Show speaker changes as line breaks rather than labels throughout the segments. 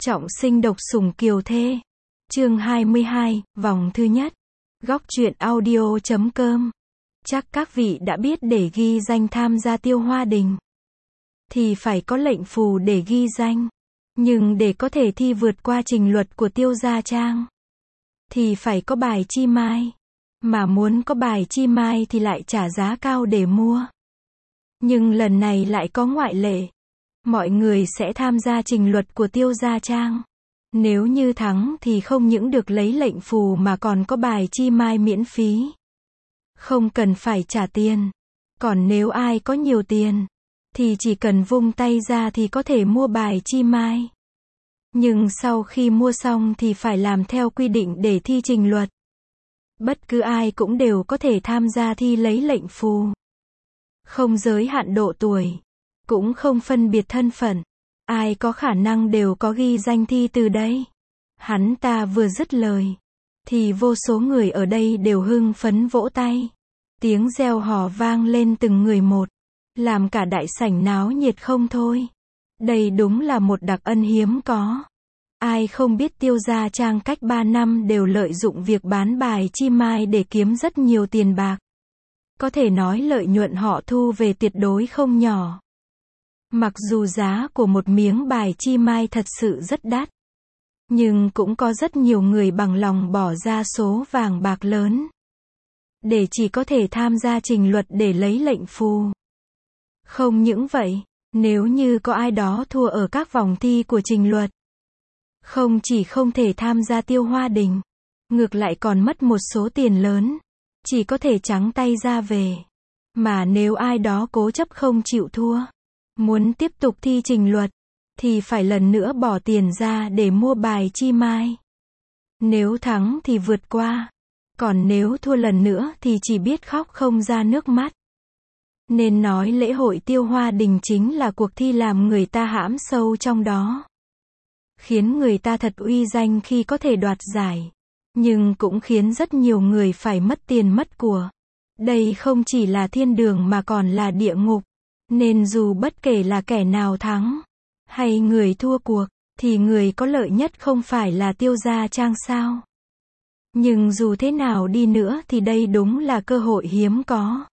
Trọng sinh độc sủng kiều thê. Chương 22, vòng thứ nhất. Góc truyện audio.com. Chắc các vị đã biết để ghi danh tham gia Tiêu Hoa Đình thì phải có lệnh phù để ghi danh. Nhưng để có thể thi vượt qua trình luật của Tiêu Gia Trang thì phải có bài chi mai. Mà muốn có bài chi mai thì lại trả giá cao để mua. Nhưng lần này lại có ngoại lệ. Mọi người sẽ tham gia trình luật của Tiêu Gia Trang. Nếu như thắng thì không những được lấy lệnh phù mà còn có bài chi mai miễn phí. Không cần phải trả tiền. Còn nếu ai có nhiều tiền thì chỉ cần vung tay ra thì có thể mua bài chi mai. Nhưng sau khi mua xong thì phải làm theo quy định để thi trình luật. Bất cứ ai cũng đều có thể tham gia thi lấy lệnh phù. Không giới hạn độ tuổi, cũng không phân biệt thân phận. Ai có khả năng đều có ghi danh thi từ đây. Hắn ta vừa dứt lời thì vô số người ở đây đều hưng phấn vỗ tay. Tiếng reo hò vang lên từng người một, làm cả đại sảnh náo nhiệt không thôi. Đây đúng là một đặc ân hiếm có. Ai không biết Tiêu Gia Trang cách 3 năm đều lợi dụng việc bán bài chi mai để kiếm rất nhiều tiền bạc. Có thể nói lợi nhuận họ thu về tuyệt đối không nhỏ. Mặc dù giá của một miếng bài chi mai thật sự rất đắt, nhưng cũng có rất nhiều người bằng lòng bỏ ra số vàng bạc lớn để chỉ có thể tham gia trình luật để lấy lệnh phù. Không những vậy, nếu như có ai đó thua ở các vòng thi của trình luật, không chỉ không thể tham gia Tiêu Hoa Đình, ngược lại còn mất một số tiền lớn, chỉ có thể trắng tay ra về. Mà nếu ai đó cố chấp không chịu thua, muốn tiếp tục thi trình luật, thì phải lần nữa bỏ tiền ra để mua bài chi mai. Nếu thắng thì vượt qua, còn nếu thua lần nữa thì chỉ biết khóc không ra nước mắt. Nên nói lễ hội Tiêu Hoa Đình chính là cuộc thi làm người ta hãm sâu trong đó. Khiến người ta thật uy danh khi có thể đoạt giải. Nhưng cũng khiến rất nhiều người phải mất tiền mất của. Đây không chỉ là thiên đường mà còn là địa ngục. Nên dù bất kể là kẻ nào thắng, hay người thua cuộc, thì người có lợi nhất không phải là Tiêu Gia Trang sao. Nhưng dù thế nào đi nữa thì đây đúng là cơ hội hiếm có.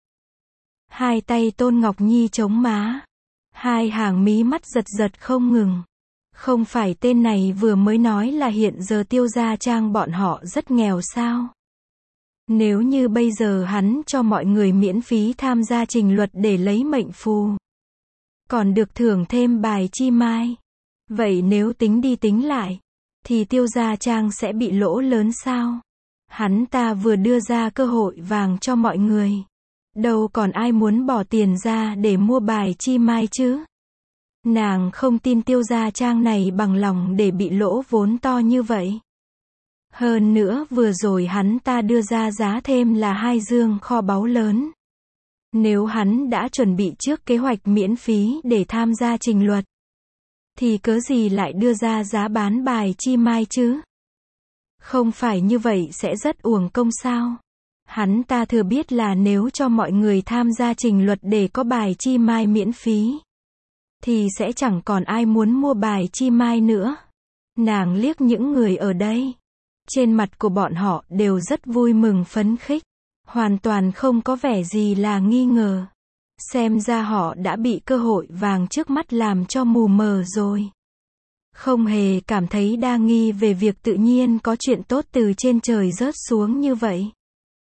Hai tay Tôn Ngọc Nhi chống má. Hai hàng mí mắt giật giật không ngừng. Không phải tên này vừa mới nói là hiện giờ Tiêu Gia Trang bọn họ rất nghèo sao? Nếu như bây giờ hắn cho mọi người miễn phí tham gia trình luật để lấy mệnh phù, còn được thưởng thêm bài chi mai, vậy nếu tính đi tính lại, thì Tiêu Gia Trang sẽ bị lỗ lớn sao? Hắn ta vừa đưa ra cơ hội vàng cho mọi người. Đâu còn ai muốn bỏ tiền ra để mua bài chi mai chứ? Nàng không tin Tiêu Gia Trang này bằng lòng để bị lỗ vốn to như vậy. Hơn nữa vừa rồi hắn ta đưa ra giá thêm là 2 dương kho báu lớn. Nếu hắn đã chuẩn bị trước kế hoạch miễn phí để tham gia trình luật, thì cớ gì lại đưa ra giá bán bài chi mai chứ? Không phải như vậy sẽ rất uổng công sao? Hắn ta thừa biết là nếu cho mọi người tham gia trình luật để có bài chi mai miễn phí, thì sẽ chẳng còn ai muốn mua bài chi mai nữa. Nàng liếc những người ở đây. Trên mặt của bọn họ đều rất vui mừng phấn khích. Hoàn toàn không có vẻ gì là nghi ngờ. Xem ra họ đã bị cơ hội vàng trước mắt làm cho mù mờ rồi. Không hề cảm thấy đa nghi về việc tự nhiên có chuyện tốt từ trên trời rớt xuống như vậy.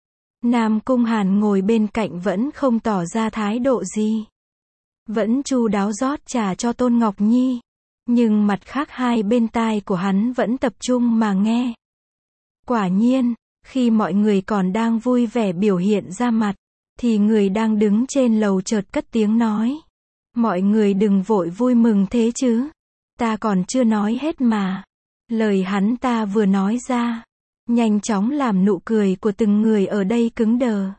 Nam Cung Hàn ngồi bên cạnh vẫn không tỏ ra thái độ gì. Vẫn chu đáo rót trà cho Tôn Ngọc Nhi. Nhưng mặt khác hai bên tai của hắn vẫn tập trung mà nghe. Quả nhiên, khi mọi người còn đang vui vẻ biểu hiện ra mặt, thì người đang đứng trên lầu chợt cất tiếng nói. Mọi người đừng vội vui mừng thế chứ. Ta còn chưa nói hết mà. Lời hắn ta vừa nói ra, nhanh chóng làm nụ cười của từng người ở đây cứng đờ.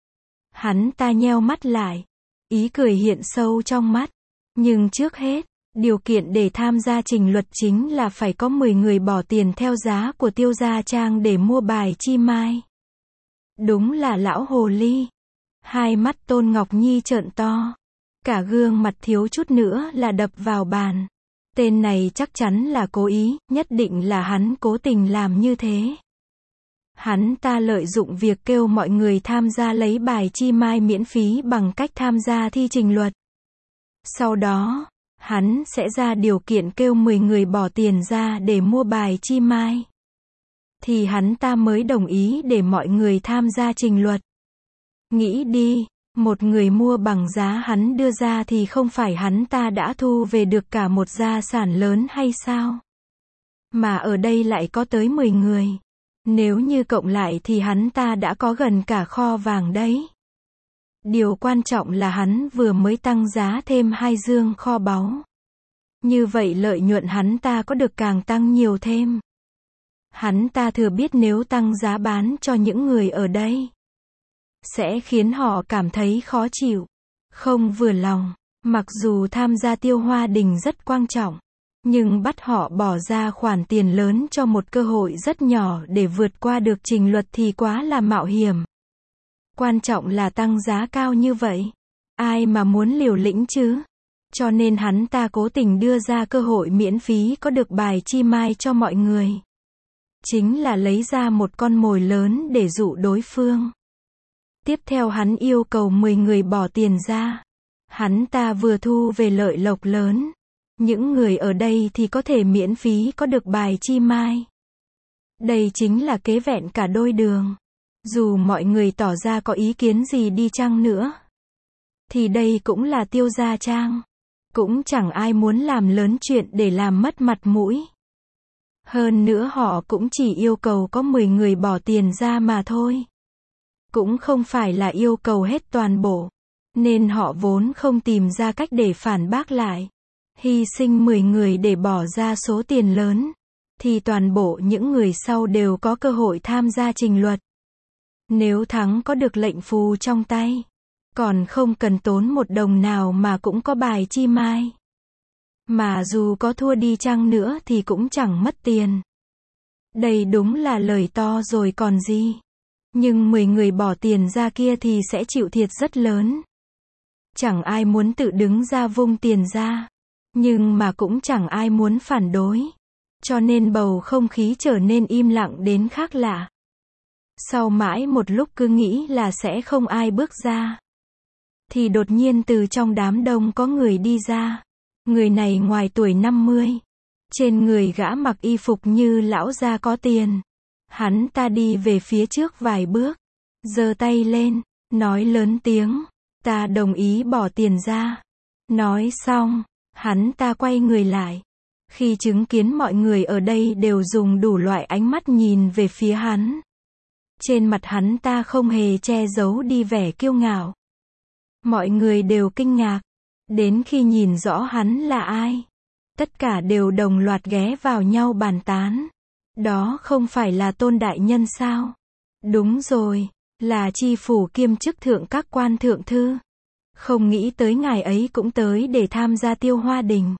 Hắn ta nheo mắt lại. Ý cười hiện sâu trong mắt. Nhưng trước hết, điều kiện để tham gia trình luật chính là phải có 10 người bỏ tiền theo giá của Tiêu Gia Trang để mua bài chi mai. Đúng là lão hồ ly. Hai mắt Tôn Ngọc Nhi trợn to. Cả gương mặt thiếu chút nữa là đập vào bàn. Tên này chắc chắn là cố ý, nhất định là hắn cố tình làm như thế. Hắn ta lợi dụng việc kêu mọi người tham gia lấy bài chi mai miễn phí bằng cách tham gia thi trình luật. Sau đó, hắn sẽ ra điều kiện kêu 10 người bỏ tiền ra để mua bài chi mai. Thì hắn ta mới đồng ý để mọi người tham gia trình luật. Nghĩ đi, một người mua bằng giá hắn đưa ra thì không phải hắn ta đã thu về được cả một gia sản lớn hay sao? Mà ở đây lại có tới 10 người. Nếu như cộng lại thì hắn ta đã có gần cả kho vàng đấy. Điều quan trọng là hắn vừa mới tăng giá thêm 2 dương kho báu. Như vậy lợi nhuận hắn ta có được càng tăng nhiều thêm. Hắn ta thừa biết nếu tăng giá bán cho những người ở đây, sẽ khiến họ cảm thấy khó chịu, không vừa lòng. Mặc dù tham gia Tiêu Hoa Đình rất quan trọng, nhưng bắt họ bỏ ra khoản tiền lớn cho một cơ hội rất nhỏ để vượt qua được trình luật thì quá là mạo hiểm. Quan trọng là tăng giá cao như vậy. Ai mà muốn liều lĩnh chứ? Cho nên hắn ta cố tình đưa ra cơ hội miễn phí có được bài chi mai cho mọi người. Chính là lấy ra một con mồi lớn để dụ đối phương. Tiếp theo hắn yêu cầu 10 người bỏ tiền ra. Hắn ta vừa thu về lợi lộc lớn. Những người ở đây thì có thể miễn phí có được bài chi mai. Đây chính là kế vẹn cả đôi đường. Dù mọi người tỏ ra có ý kiến gì đi chăng nữa, thì đây cũng là Tiêu Gia Trang. Cũng chẳng ai muốn làm lớn chuyện để làm mất mặt mũi. Hơn nữa họ cũng chỉ yêu cầu có 10 người bỏ tiền ra mà thôi. Cũng không phải là yêu cầu hết toàn bộ. Nên họ vốn không tìm ra cách để phản bác lại. Hy sinh 10 người để bỏ ra số tiền lớn, thì toàn bộ những người sau đều có cơ hội tham gia trình luật. Nếu thắng có được lệnh phù trong tay, còn không cần tốn một đồng nào mà cũng có bài chi mai. Mà dù có thua đi chăng nữa thì cũng chẳng mất tiền. Đây đúng là lời to rồi còn gì. Nhưng 10 người bỏ tiền ra kia thì sẽ chịu thiệt rất lớn. Chẳng ai muốn tự đứng ra vung tiền ra. Nhưng mà cũng chẳng ai muốn phản đối. Cho nên bầu không khí trở nên im lặng đến khác lạ. Sau mãi một lúc cứ nghĩ là sẽ không ai bước ra, thì đột nhiên từ trong đám đông có người đi ra. Người này ngoài tuổi 50. Trên người gã mặc y phục như lão gia có tiền. Hắn ta đi về phía trước vài bước, giơ tay lên, nói lớn tiếng, ta đồng ý bỏ tiền ra. Nói xong, hắn ta quay người lại. Khi chứng kiến mọi người ở đây đều dùng đủ loại ánh mắt nhìn về phía hắn. Trên mặt hắn ta không hề che giấu đi vẻ kiêu ngạo. Mọi người đều kinh ngạc. Đến khi nhìn rõ hắn là ai, tất cả đều đồng loạt ghé vào nhau bàn tán. Đó không phải là Tôn đại nhân sao? Đúng rồi, là tri phủ kiêm chức thượng các quan thượng thư. Không nghĩ tới ngài ấy cũng tới để tham gia Tiêu Hoa Đình.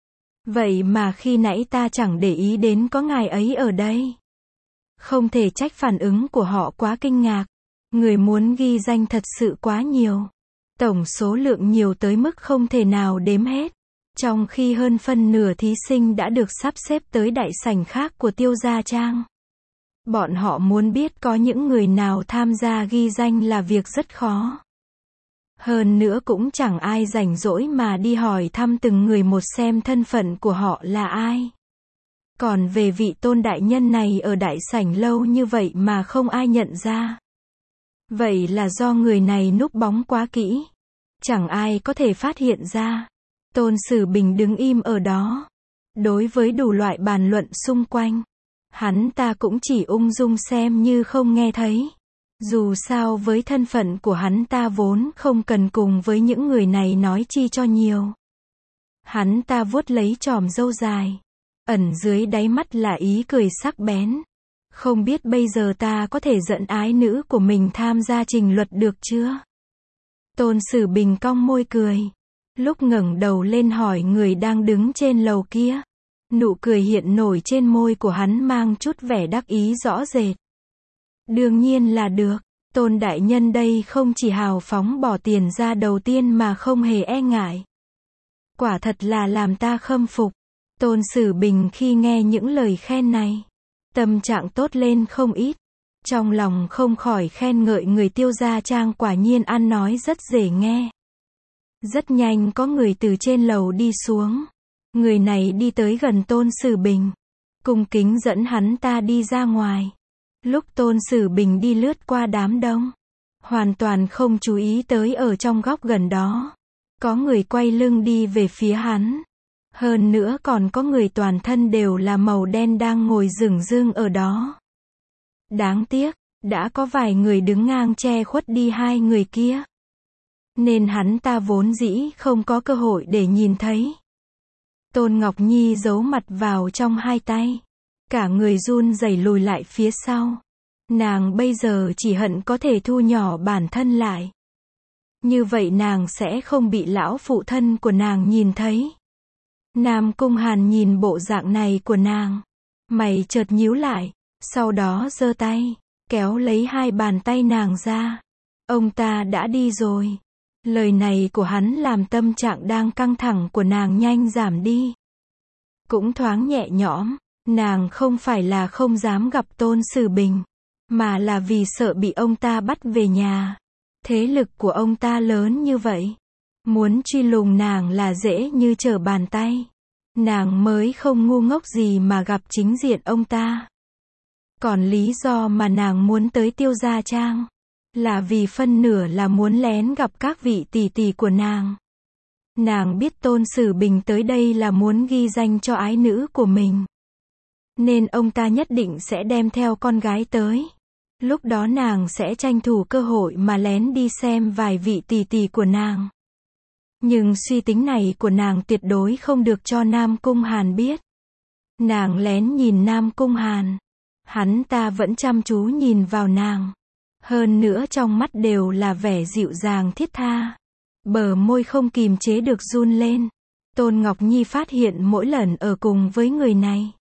Vậy mà khi nãy ta chẳng để ý đến có ngài ấy ở đây. Không thể trách phản ứng của họ quá kinh ngạc. Người muốn ghi danh thật sự quá nhiều. Tổng số lượng nhiều tới mức không thể nào đếm hết. Trong khi hơn phân nửa thí sinh đã được sắp xếp tới đại sảnh khác của Tiêu Gia Trang. Bọn họ muốn biết có những người nào tham gia ghi danh là việc rất khó. Hơn nữa cũng chẳng ai rảnh rỗi mà đi hỏi thăm từng người một xem thân phận của họ là ai. Còn về vị Tôn đại nhân này ở đại sảnh lâu như vậy mà không ai nhận ra. Vậy là do người này núp bóng quá kỹ. Chẳng ai có thể phát hiện ra. Tôn Sử Bình đứng im ở đó. Đối với đủ loại bàn luận xung quanh, hắn ta cũng chỉ ung dung xem như không nghe thấy. Dù sao với thân phận của hắn ta vốn không cần cùng với những người này nói chi cho nhiều. Hắn ta vuốt lấy chòm râu dài. Ẩn dưới đáy mắt là ý cười sắc bén. Không biết bây giờ ta có thể dẫn ái nữ của mình tham gia trình luật được chưa? Tôn Sử Bình cong môi cười. Lúc ngẩng đầu lên hỏi người đang đứng trên lầu kia. Nụ cười hiện nổi trên môi của hắn mang chút vẻ đắc ý rõ rệt. Đương nhiên là được. Tôn đại nhân đây không chỉ hào phóng bỏ tiền ra đầu tiên mà không hề e ngại. Quả thật là làm ta khâm phục. Tôn Sử Bình khi nghe những lời khen này, tâm trạng tốt lên không ít. Trong lòng không khỏi khen ngợi người Tiêu Gia Trang quả nhiên ăn nói rất dễ nghe. Rất nhanh có người từ trên lầu đi xuống. Người này đi tới gần Tôn Sử Bình, cung kính dẫn hắn ta đi ra ngoài. Lúc Tôn Sử Bình đi lướt qua đám đông, hoàn toàn không chú ý tới ở trong góc gần đó, có người quay lưng đi về phía hắn. Hơn nữa còn có người toàn thân đều là màu đen đang ngồi rửng rưng ở đó. Đáng tiếc, đã có vài người đứng ngang che khuất đi hai người kia, nên hắn ta vốn dĩ không có cơ hội để nhìn thấy. Tôn Ngọc Nhi giấu mặt vào trong hai tay, cả người run rẩy lùi lại phía sau. Nàng bây giờ chỉ hận có thể thu nhỏ bản thân lại. Như vậy nàng sẽ không bị lão phụ thân của nàng nhìn thấy. Nam Cung Hàn nhìn bộ dạng này của nàng, mày chợt nhíu lại, sau đó giơ tay, kéo lấy hai bàn tay nàng ra. Ông ta đã đi rồi. Lời này của hắn làm tâm trạng đang căng thẳng của nàng nhanh giảm đi. Cũng thoáng nhẹ nhõm, nàng không phải là không dám gặp Tôn Sử Bình, mà là vì sợ bị ông ta bắt về nhà. Thế lực của ông ta lớn như vậy, muốn truy lùng nàng là dễ như trở bàn tay. Nàng mới không ngu ngốc gì mà gặp chính diện ông ta. Còn lý do mà nàng muốn tới Tiêu Gia Trang, là vì phân nửa là muốn lén gặp các vị tỷ tỷ của nàng. Nàng biết Tôn Sử Bình tới đây là muốn ghi danh cho ái nữ của mình, nên ông ta nhất định sẽ đem theo con gái tới. Lúc đó nàng sẽ tranh thủ cơ hội mà lén đi xem vài vị tỷ tỷ của nàng. Nhưng suy tính này của nàng tuyệt đối không được cho Nam Cung Hàn biết. Nàng lén nhìn Nam Cung Hàn, hắn ta vẫn chăm chú nhìn vào nàng. Hơn nữa trong mắt đều là vẻ dịu dàng thiết tha. Bờ môi không kìm chế được run lên. Tôn Ngọc Nhi phát hiện mỗi lần ở cùng với người này,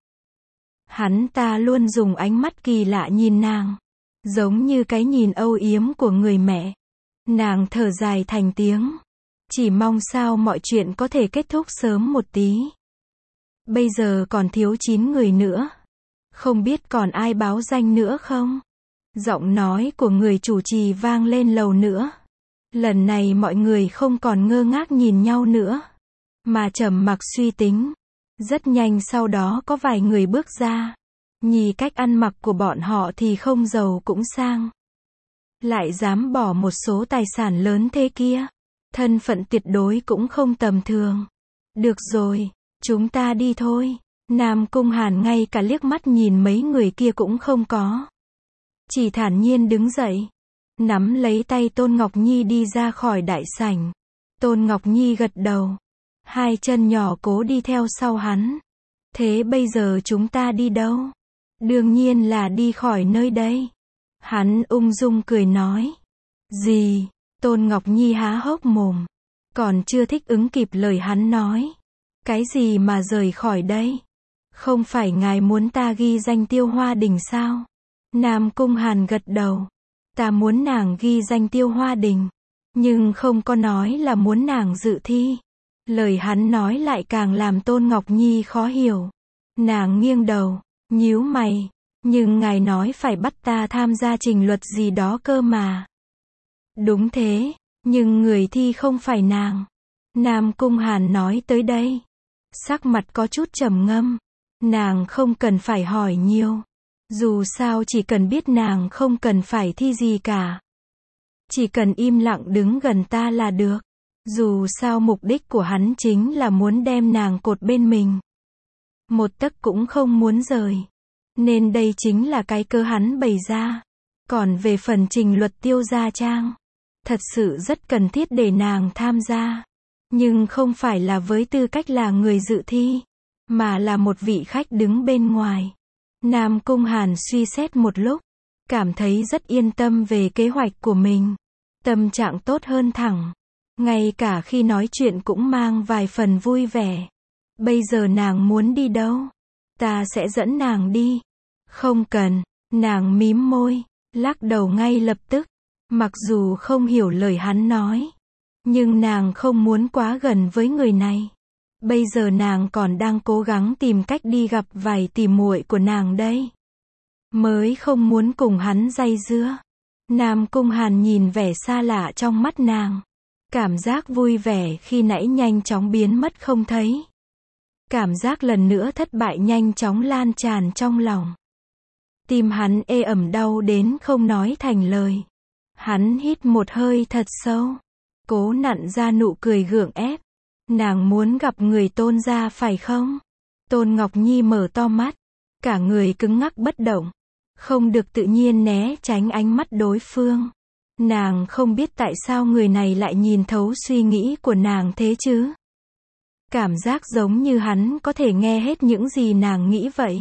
hắn ta luôn dùng ánh mắt kỳ lạ nhìn nàng, giống như cái nhìn âu yếm của người mẹ. Nàng thở dài thành tiếng, chỉ mong sao mọi chuyện có thể kết thúc sớm một tí. Bây giờ còn thiếu 9 người nữa, không biết còn ai báo danh nữa không? Giọng nói của người chủ trì vang lên lầu nữa. Lần này mọi người không còn ngơ ngác nhìn nhau nữa, mà trầm mặc suy tính. Rất nhanh sau đó có vài người bước ra. Nhìn cách ăn mặc của bọn họ thì không giàu cũng sang. Lại dám bỏ một số tài sản lớn thế kia. Thân phận tuyệt đối cũng không tầm thường. Được rồi, chúng ta đi thôi. Nam Cung Hàn ngay cả liếc mắt nhìn mấy người kia cũng không có. Chỉ thản nhiên đứng dậy, nắm lấy tay Tôn Ngọc Nhi đi ra khỏi đại sảnh. Tôn Ngọc Nhi gật đầu, hai chân nhỏ cố đi theo sau hắn. Thế bây giờ chúng ta đi đâu? Đương nhiên là đi khỏi nơi đây. Hắn ung dung cười nói. Gì? Tôn Ngọc Nhi há hốc mồm, còn chưa thích ứng kịp lời hắn nói. Cái gì mà rời khỏi đây? Không phải ngài muốn ta ghi danh Tiêu Hoa Đình sao? Nam Cung Hàn gật đầu. Ta muốn nàng ghi danh Tiêu Hoa Đình, nhưng không có nói là muốn nàng dự thi. Lời hắn nói lại càng làm Tôn Ngọc Nhi khó hiểu. Nàng nghiêng đầu, nhíu mày. Nhưng ngài nói phải bắt ta tham gia trình luật gì đó cơ mà. Đúng thế, nhưng người thi không phải nàng. Nam Cung Hàn nói tới đây, sắc mặt có chút trầm ngâm. Nàng không cần phải hỏi nhiều. Dù sao chỉ cần biết nàng không cần phải thi gì cả. Chỉ cần im lặng đứng gần ta là được. Dù sao mục đích của hắn chính là muốn đem nàng cột bên mình. Một tấc cũng không muốn rời. Nên đây chính là cái cơ hắn bày ra. Còn về phần trình luật Tiêu Gia Trang, thật sự rất cần thiết để nàng tham gia. Nhưng không phải là với tư cách là người dự thi, mà là một vị khách đứng bên ngoài. Nam Cung Hàn suy xét một lúc, cảm thấy rất yên tâm về kế hoạch của mình. Tâm trạng tốt hơn thẳng. Ngay cả khi nói chuyện cũng mang vài phần vui vẻ. Bây giờ nàng muốn đi đâu? Ta sẽ dẫn nàng đi. Không cần. Nàng mím môi, lắc đầu ngay lập tức. Mặc dù không hiểu lời hắn nói, nhưng nàng không muốn quá gần với người này. Bây giờ nàng còn đang cố gắng tìm cách đi gặp vài tỷ muội của nàng đây. Mới không muốn cùng hắn day dưa. Nam Cung Hàn nhìn vẻ xa lạ trong mắt nàng. Cảm giác vui vẻ khi nãy nhanh chóng biến mất không thấy. Cảm giác lần nữa thất bại nhanh chóng lan tràn trong lòng. Tim hắn ê ẩm đau đến không nói thành lời. Hắn hít một hơi thật sâu. Cố nặn ra nụ cười gượng ép. Nàng muốn gặp người Tôn gia phải không? Tôn Ngọc Nhi mở to mắt. Cả người cứng ngắc bất động. Không được tự nhiên né tránh ánh mắt đối phương. Nàng không biết tại sao người này lại nhìn thấu suy nghĩ của nàng thế chứ. Cảm giác giống như hắn có thể nghe hết những gì nàng nghĩ vậy.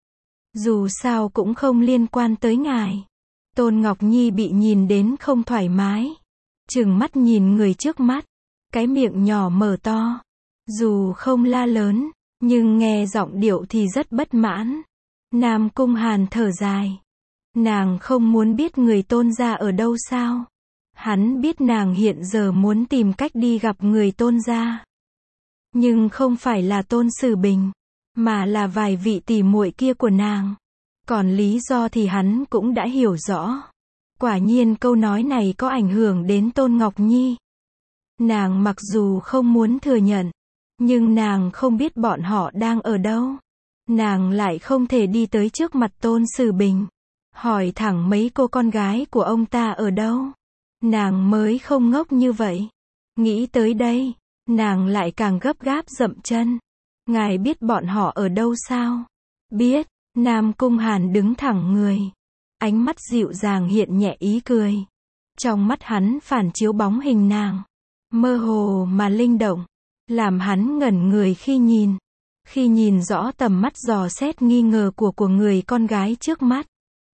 Dù sao cũng không liên quan tới ngài. Tôn Ngọc Nhi bị nhìn đến không thoải mái. Trừng mắt nhìn người trước mắt. Cái miệng nhỏ mở to. Dù không la lớn, nhưng nghe giọng điệu thì rất bất mãn. Nam Cung Hàn thở dài. Nàng không muốn biết người Tôn gia ở đâu sao? Hắn biết nàng hiện giờ muốn tìm cách đi gặp người Tôn gia. Nhưng không phải là Tôn Sử Bình, mà là vài vị tỷ muội kia của nàng. Còn lý do thì hắn cũng đã hiểu rõ. Quả nhiên câu nói này có ảnh hưởng đến Tôn Ngọc Nhi. Nàng mặc dù không muốn thừa nhận, nhưng nàng không biết bọn họ đang ở đâu. Nàng lại không thể đi tới trước mặt Tôn Sử Bình, hỏi thẳng mấy cô con gái của ông ta ở đâu. Nàng mới không ngốc như vậy. Nghĩ tới đây, nàng lại càng gấp gáp dậm chân. Ngài biết bọn họ ở đâu sao? Biết. Nam Cung Hàn đứng thẳng người. Ánh mắt dịu dàng hiện nhẹ ý cười. Trong mắt hắn phản chiếu bóng hình nàng. Mơ hồ mà linh động. Làm hắn ngẩn người khi nhìn. Khi nhìn rõ tầm mắt dò xét nghi ngờ của người con gái trước mắt.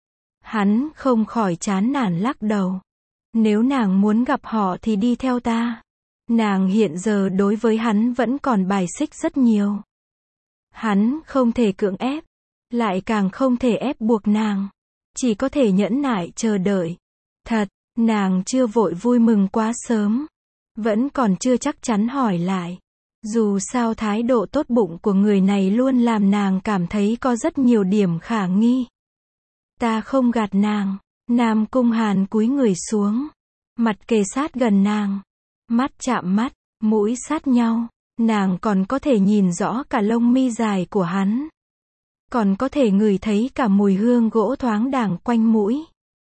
Hắn không khỏi chán nản lắc đầu. Nếu nàng muốn gặp họ thì đi theo ta. Nàng hiện giờ đối với hắn vẫn còn bài xích rất nhiều. Hắn không thể cưỡng ép. Lại càng không thể ép buộc nàng. Chỉ có thể nhẫn nại chờ đợi. Thật, nàng chưa vội vui mừng quá sớm. Vẫn còn chưa chắc chắn hỏi lại. Dù sao thái độ tốt bụng của người này luôn làm nàng cảm thấy có rất nhiều điểm khả nghi. Ta không gạt nàng. Nam Cung Hàn cúi người xuống. Mặt kề sát gần nàng. Mắt chạm mắt, mũi sát nhau. Nàng còn có thể nhìn rõ cả lông mi dài của hắn. Còn có thể ngửi thấy cả mùi hương gỗ thoáng đãng quanh mũi.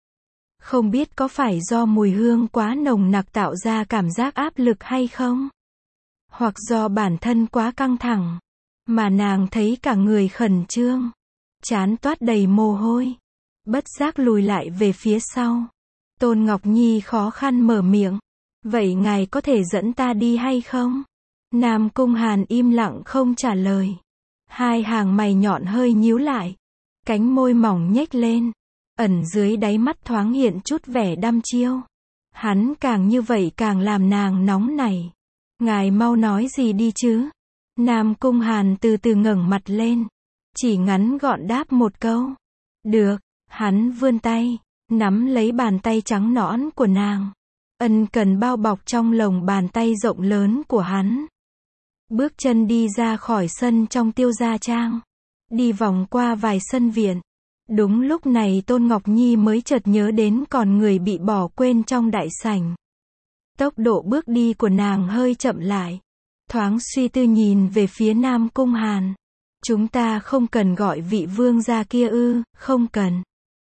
Không biết có phải do mùi hương quá nồng nặc tạo ra cảm giác áp lực hay không? Hoặc do bản thân quá căng thẳng, mà nàng thấy cả người khẩn trương, trán toát đầy mồ hôi, bất giác lùi lại về phía sau. Tôn Ngọc Nhi khó khăn mở miệng. Vậy ngài có thể dẫn ta đi hay không? Nam Cung Hàn im lặng không trả lời. Hai hàng mày nhọn hơi nhíu lại. Cánh môi mỏng nhếch lên. Ẩn dưới đáy mắt thoáng hiện chút vẻ đăm chiêu. Hắn càng như vậy càng làm nàng nóng nảy. Ngài mau nói gì đi chứ? Nam Cung Hàn từ từ ngẩng mặt lên. Chỉ ngắn gọn đáp một câu. Được. Hắn vươn tay, nắm lấy bàn tay trắng nõn của nàng. Ân cần bao bọc trong lồng bàn tay rộng lớn của hắn. Bước chân đi ra khỏi sân trong Tiêu Gia Trang. Đi vòng qua vài sân viện. Đúng lúc này Tôn Ngọc Nhi mới chợt nhớ đến còn người bị bỏ quên trong đại sảnh. Tốc độ bước đi của nàng hơi chậm lại. Thoáng suy tư nhìn về phía Nam Cung Hàn. Chúng ta không cần gọi vị vương gia kia ư? Không cần.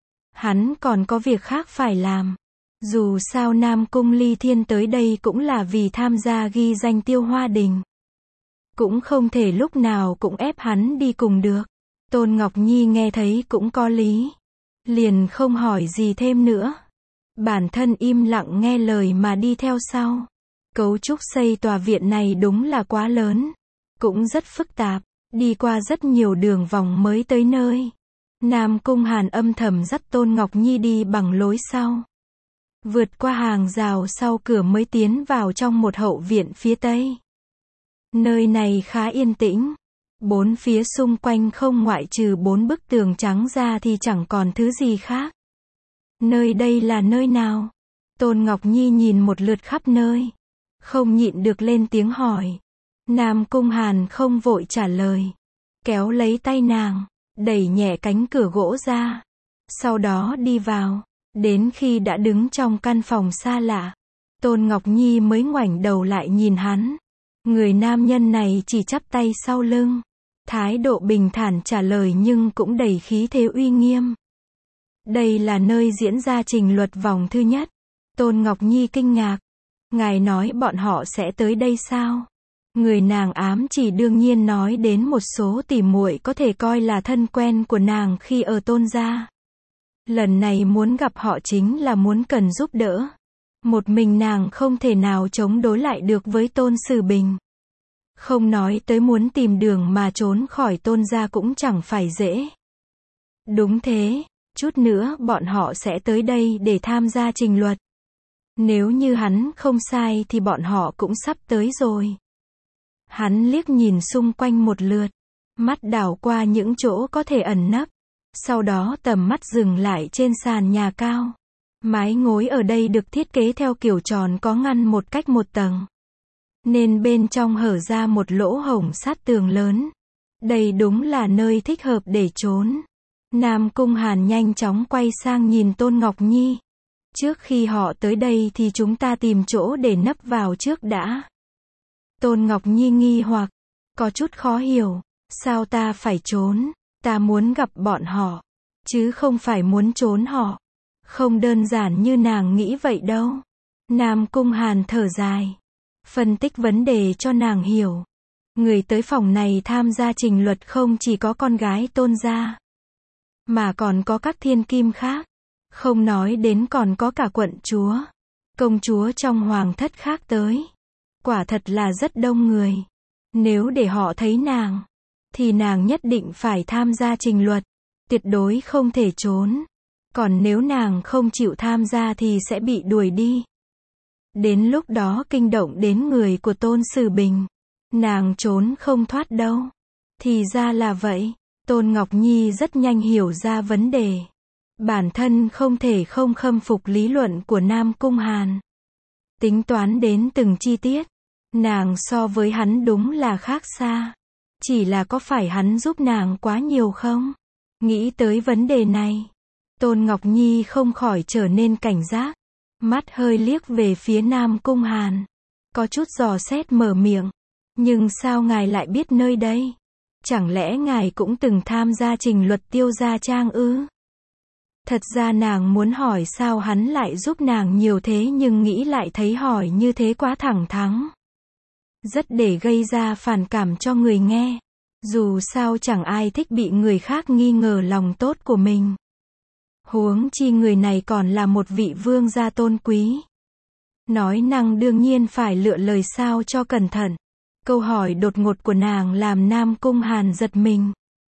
Hắn còn có việc khác phải làm. Dù sao Nam Cung Ly Thiên tới đây cũng là vì tham gia ghi danh Tiêu Hoa Đình. Cũng không thể lúc nào cũng ép hắn đi cùng được. Tôn Ngọc Nhi nghe thấy cũng có lý. Liền không hỏi gì thêm nữa. Bản thân im lặng nghe lời mà đi theo sau. Cấu trúc xây tòa viện này đúng là quá lớn. Cũng rất phức tạp. Đi qua rất nhiều đường vòng mới tới nơi. Nam Cung Hàn âm thầm dắt Tôn Ngọc Nhi đi bằng lối sau. Vượt qua hàng rào sau cửa mới tiến vào trong một hậu viện phía tây. Nơi này khá yên tĩnh. Bốn phía xung quanh không ngoại trừ 4 bức tường trắng ra thì chẳng còn thứ gì khác. Nơi đây là nơi nào? Tôn Ngọc Nhi nhìn một lượt khắp nơi. Không nhịn được lên tiếng hỏi. Nam Cung Hàn không vội trả lời. Kéo lấy tay nàng, đẩy nhẹ cánh cửa gỗ ra. Sau đó đi vào. Đến khi đã đứng trong căn phòng xa lạ, Tôn Ngọc Nhi mới ngoảnh đầu lại nhìn hắn. Người nam nhân này chỉ chắp tay sau lưng. Thái độ bình thản trả lời nhưng cũng đầy khí thế uy nghiêm. Đây là nơi diễn ra trình luật vòng thứ nhất. Tôn Ngọc Nhi kinh ngạc. Ngài nói bọn họ sẽ tới đây sao? Người nàng ám chỉ đương nhiên nói đến một số tỉ muội có thể coi là thân quen của nàng khi ở Tôn gia. Lần này muốn gặp họ chính là muốn cần giúp đỡ. Một mình nàng không thể nào chống đối lại được với Tôn Sử Bình. Không nói tới muốn tìm đường mà trốn khỏi Tôn gia cũng chẳng phải dễ. Đúng thế, chút nữa bọn họ sẽ tới đây để tham gia trình luật. Nếu như hắn không sai thì bọn họ cũng sắp tới rồi. Hắn liếc nhìn xung quanh một lượt, mắt đảo qua những chỗ có thể ẩn nấp. Sau đó tầm mắt dừng lại trên sàn nhà cao. Mái ngói ở đây được thiết kế theo kiểu tròn có ngăn một cách một tầng. Nên bên trong hở ra một lỗ hổng sát tường lớn. Đây đúng là nơi thích hợp để trốn. Nam Cung Hàn nhanh chóng quay sang nhìn Tôn Ngọc Nhi. Trước khi họ tới đây thì chúng ta tìm chỗ để nấp vào trước đã. Tôn Ngọc Nhi nghi hoặc, có chút khó hiểu. Sao ta phải trốn? Ta muốn gặp bọn họ, chứ không phải muốn trốn họ. Không đơn giản như nàng nghĩ vậy đâu. Nam Cung Hàn thở dài, phân tích vấn đề cho nàng hiểu. Người tới phòng này tham gia trình luật không chỉ có con gái Tôn gia, mà còn có các thiên kim khác. Không nói đến còn có cả quận chúa, công chúa trong hoàng thất khác tới. Quả thật là rất đông người. Nếu để họ thấy nàng, thì nàng nhất định phải tham gia trình luật. Tuyệt đối không thể trốn. Còn nếu nàng không chịu tham gia thì sẽ bị đuổi đi. Đến lúc đó kinh động đến người của Tôn Sử Bình. Nàng trốn không thoát đâu. Thì ra là vậy. Tôn Ngọc Nhi rất nhanh hiểu ra vấn đề. Bản thân không thể không khâm phục lý luận của Nam Cung Hàn. Tính toán đến từng chi tiết. Nàng so với hắn đúng là khác xa. Chỉ là có phải hắn giúp nàng quá nhiều không? Nghĩ tới vấn đề này, Tôn Ngọc Nhi không khỏi trở nên cảnh giác. Mắt hơi liếc về phía Nam Cung Hàn. Có chút dò xét mở miệng. Nhưng sao ngài lại biết nơi đây? Chẳng lẽ ngài cũng từng tham gia trình luật Tiêu Gia Trang ư? Thật ra nàng muốn hỏi sao hắn lại giúp nàng nhiều thế nhưng nghĩ lại thấy hỏi như thế quá thẳng thắn. Rất để gây ra phản cảm cho người nghe. Dù sao chẳng ai thích bị người khác nghi ngờ lòng tốt của mình. Huống chi người này còn là một vị vương gia tôn quý. Nói năng đương nhiên phải lựa lời sao cho cẩn thận. Câu hỏi đột ngột của nàng làm Nam Cung Hàn giật mình.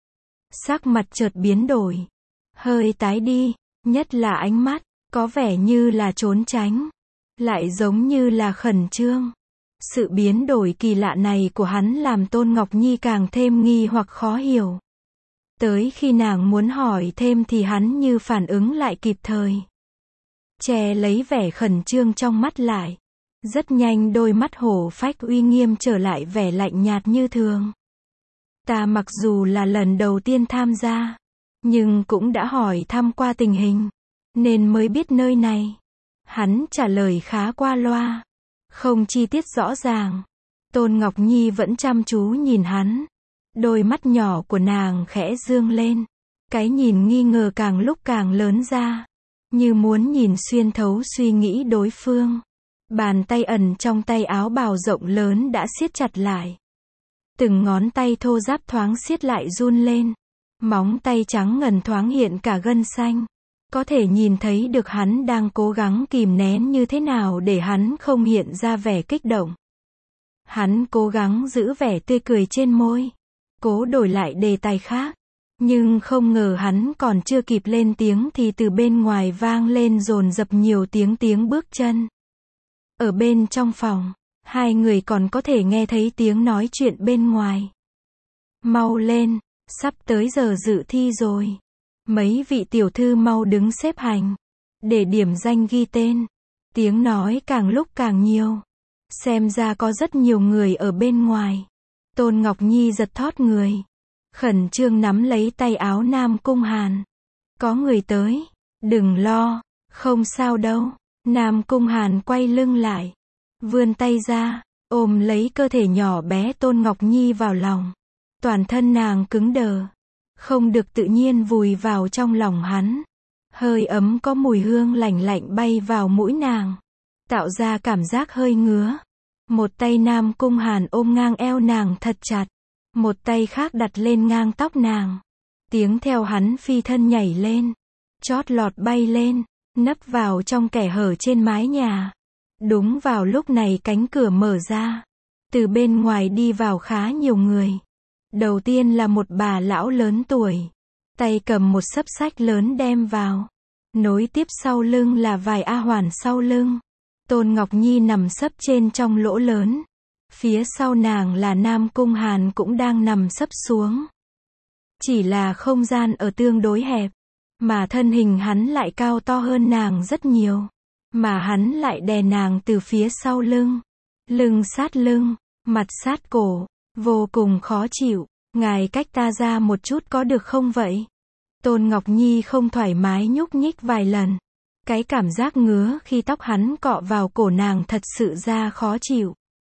Sắc mặt chợt biến đổi. Hơi tái đi, nhất là ánh mắt, có vẻ như là trốn tránh. Lại giống như là khẩn trương. Sự biến đổi kỳ lạ này của hắn làm Tôn Ngọc Nhi càng thêm nghi hoặc khó hiểu. Tới khi nàng muốn hỏi thêm thì hắn như phản ứng lại kịp thời. Che lấy vẻ khẩn trương trong mắt lại. Rất nhanh đôi mắt hổ phách uy nghiêm trở lại vẻ lạnh nhạt như thường. Ta mặc dù là lần đầu tiên tham gia, nhưng cũng đã hỏi thăm qua tình hình, nên mới biết nơi này. Hắn trả lời khá qua loa, không chi tiết rõ ràng. Tôn Ngọc Nhi vẫn chăm chú nhìn hắn. Đôi mắt nhỏ của nàng khẽ dương lên. Cái nhìn nghi ngờ càng lúc càng lớn ra. Như muốn nhìn xuyên thấu suy nghĩ đối phương. Bàn tay ẩn trong tay áo bào rộng lớn đã siết chặt lại. Từng ngón tay thô ráp thoáng siết lại run lên. Móng tay trắng ngần thoáng hiện cả gân xanh. Có thể nhìn thấy được hắn đang cố gắng kìm nén như thế nào để hắn không hiện ra vẻ kích động. Hắn cố gắng giữ vẻ tươi cười trên môi. Cố đổi lại đề tài khác. Nhưng không ngờ hắn còn chưa kịp lên tiếng thì từ bên ngoài vang lên dồn dập nhiều tiếng bước chân. Ở bên trong phòng, hai người còn có thể nghe thấy tiếng nói chuyện bên ngoài. Mau lên, sắp tới giờ dự thi rồi. Mấy vị tiểu thư mau đứng xếp hành. Để điểm danh ghi tên. Tiếng nói càng lúc càng nhiều. Xem ra có rất nhiều người ở bên ngoài. Tôn Ngọc Nhi giật thót người. Khẩn trương nắm lấy tay áo Nam Cung Hàn. Có người tới. Đừng lo. Không sao đâu. Nam Cung Hàn quay lưng lại. Vươn tay ra. Ôm lấy cơ thể nhỏ bé Tôn Ngọc Nhi vào lòng. Toàn thân nàng cứng đờ. Không được tự nhiên vùi vào trong lòng hắn. Hơi ấm có mùi hương lạnh lạnh bay vào mũi nàng. Tạo ra cảm giác hơi ngứa. Một tay Nam Cung Hàn ôm ngang eo nàng thật chặt. Một tay khác đặt lên ngang tóc nàng. Tiếng theo hắn phi thân nhảy lên. Chót lọt bay lên. Nấp vào trong kẻ hở trên mái nhà. Đúng vào lúc này cánh cửa mở ra. Từ bên ngoài đi vào khá nhiều người. Đầu tiên là một bà lão lớn tuổi. Tay cầm một xấp sách lớn đem vào. Nối tiếp sau lưng là vài A Hoàn sau lưng. Tôn Ngọc Nhi nằm sấp trên trong lỗ lớn. Phía sau nàng là Nam Cung Hàn cũng đang nằm sấp xuống. Chỉ là không gian ở tương đối hẹp. Mà thân hình hắn lại cao to hơn nàng rất nhiều. Mà hắn lại đè nàng từ phía sau lưng. Lưng sát lưng, mặt sát cổ. Vô cùng khó chịu. Ngài cách ta ra một chút có được không vậy? Tôn Ngọc Nhi không thoải mái nhúc nhích vài lần. Cái cảm giác ngứa khi tóc hắn cọ vào cổ nàng thật sự ra khó chịu.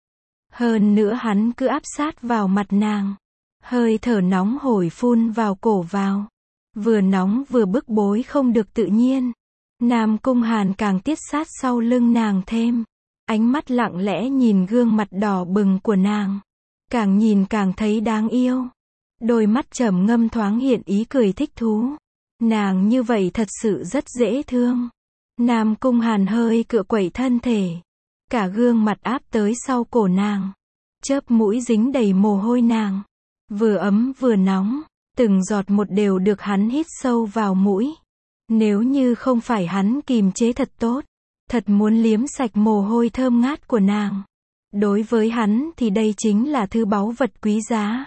Hơn nữa hắn cứ áp sát vào mặt nàng. Hơi thở nóng hổi phun vào cổ vào. Vừa nóng vừa bức bối không được tự nhiên. Nam Cung Hàn càng tiết sát sau lưng nàng thêm. Ánh mắt lặng lẽ nhìn gương mặt đỏ bừng của nàng. Càng nhìn càng thấy đáng yêu. Đôi mắt trầm ngâm thoáng hiện ý cười thích thú. Nàng như vậy thật sự rất dễ thương. Nam Cung Hàn hơi cựa quẩy thân thể. Cả gương mặt áp tới sau cổ nàng. Chớp mũi dính đầy mồ hôi nàng. Vừa ấm vừa nóng. Từng giọt một đều được hắn hít sâu vào mũi. Nếu như không phải hắn kìm chế thật tốt. Thật muốn liếm sạch mồ hôi thơm ngát của nàng. Đối với hắn thì đây chính là thứ báu vật quý giá.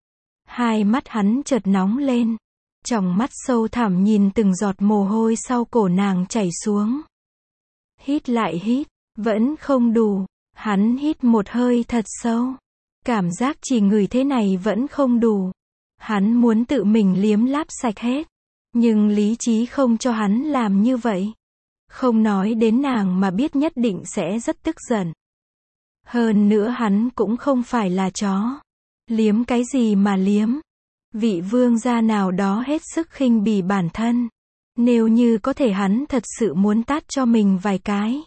Hai mắt hắn chợt nóng lên. Tròng mắt sâu thẳm nhìn từng giọt mồ hôi sau cổ nàng chảy xuống. Hít lại hít, vẫn không đủ. Hắn hít một hơi thật sâu. Cảm giác chỉ ngửi thế này vẫn không đủ. Hắn muốn tự mình liếm láp sạch hết. Nhưng lý trí không cho hắn làm như vậy. Không nói đến nàng mà biết nhất định sẽ rất tức giận. Hơn nữa hắn cũng không phải là chó. Liếm cái gì mà liếm? Vị vương gia nào đó hết sức khinh bỉ bản thân. Nếu như có thể hắn thật sự muốn tát cho mình vài cái.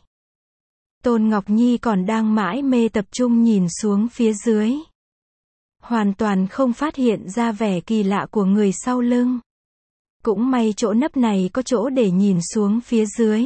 Tôn Ngọc Nhi còn đang mãi mê tập trung nhìn xuống phía dưới. Hoàn toàn không phát hiện ra vẻ kỳ lạ của người sau lưng. Cũng may chỗ nấp này có chỗ để nhìn xuống phía dưới.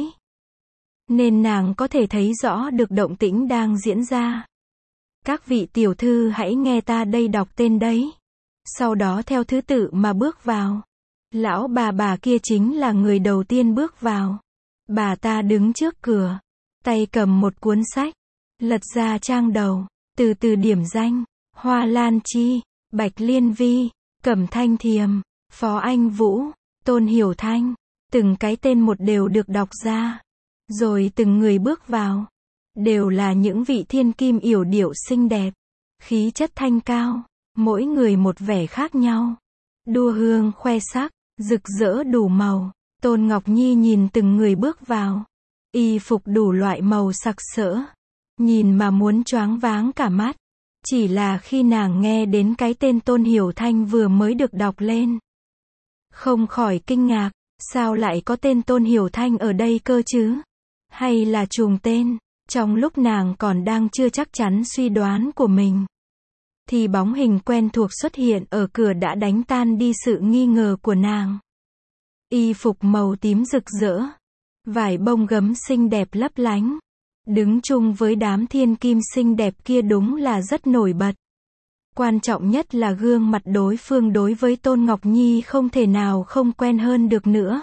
Nên nàng có thể thấy rõ được động tĩnh đang diễn ra. Các vị tiểu thư hãy nghe ta đây đọc tên đấy. Sau đó theo thứ tự mà bước vào. Lão bà kia chính là người đầu tiên bước vào. Bà ta đứng trước cửa. Tay cầm một cuốn sách. Lật ra trang đầu. Từ từ điểm danh. Hoa Lan Chi, Bạch Liên Vi, Cẩm Thanh Thiềm, Phó Anh Vũ, Tôn Hiểu Thanh. Từng cái tên một đều được đọc ra. Rồi từng người bước vào. Đều là những vị thiên kim yểu điệu xinh đẹp. Khí chất thanh cao. Mỗi người một vẻ khác nhau. Đua hương khoe sắc. Rực rỡ đủ màu. Tôn Ngọc Nhi nhìn từng người bước vào. Y phục đủ loại màu sặc sỡ. Nhìn mà muốn choáng váng cả mắt. Chỉ là khi nàng nghe đến cái tên Tôn Hiểu Thanh vừa mới được đọc lên. Không khỏi kinh ngạc. Sao lại có tên Tôn Hiểu Thanh ở đây cơ chứ? Hay là trùng tên? Trong lúc nàng còn đang chưa chắc chắn suy đoán của mình. Thì bóng hình quen thuộc xuất hiện ở cửa đã đánh tan đi sự nghi ngờ của nàng. Y phục màu tím rực rỡ. Vải bông gấm xinh đẹp lấp lánh. Đứng chung với đám thiên kim xinh đẹp kia đúng là rất nổi bật. Quan trọng nhất là gương mặt đối phương đối với Tôn Ngọc Nhi không thể nào không quen hơn được nữa.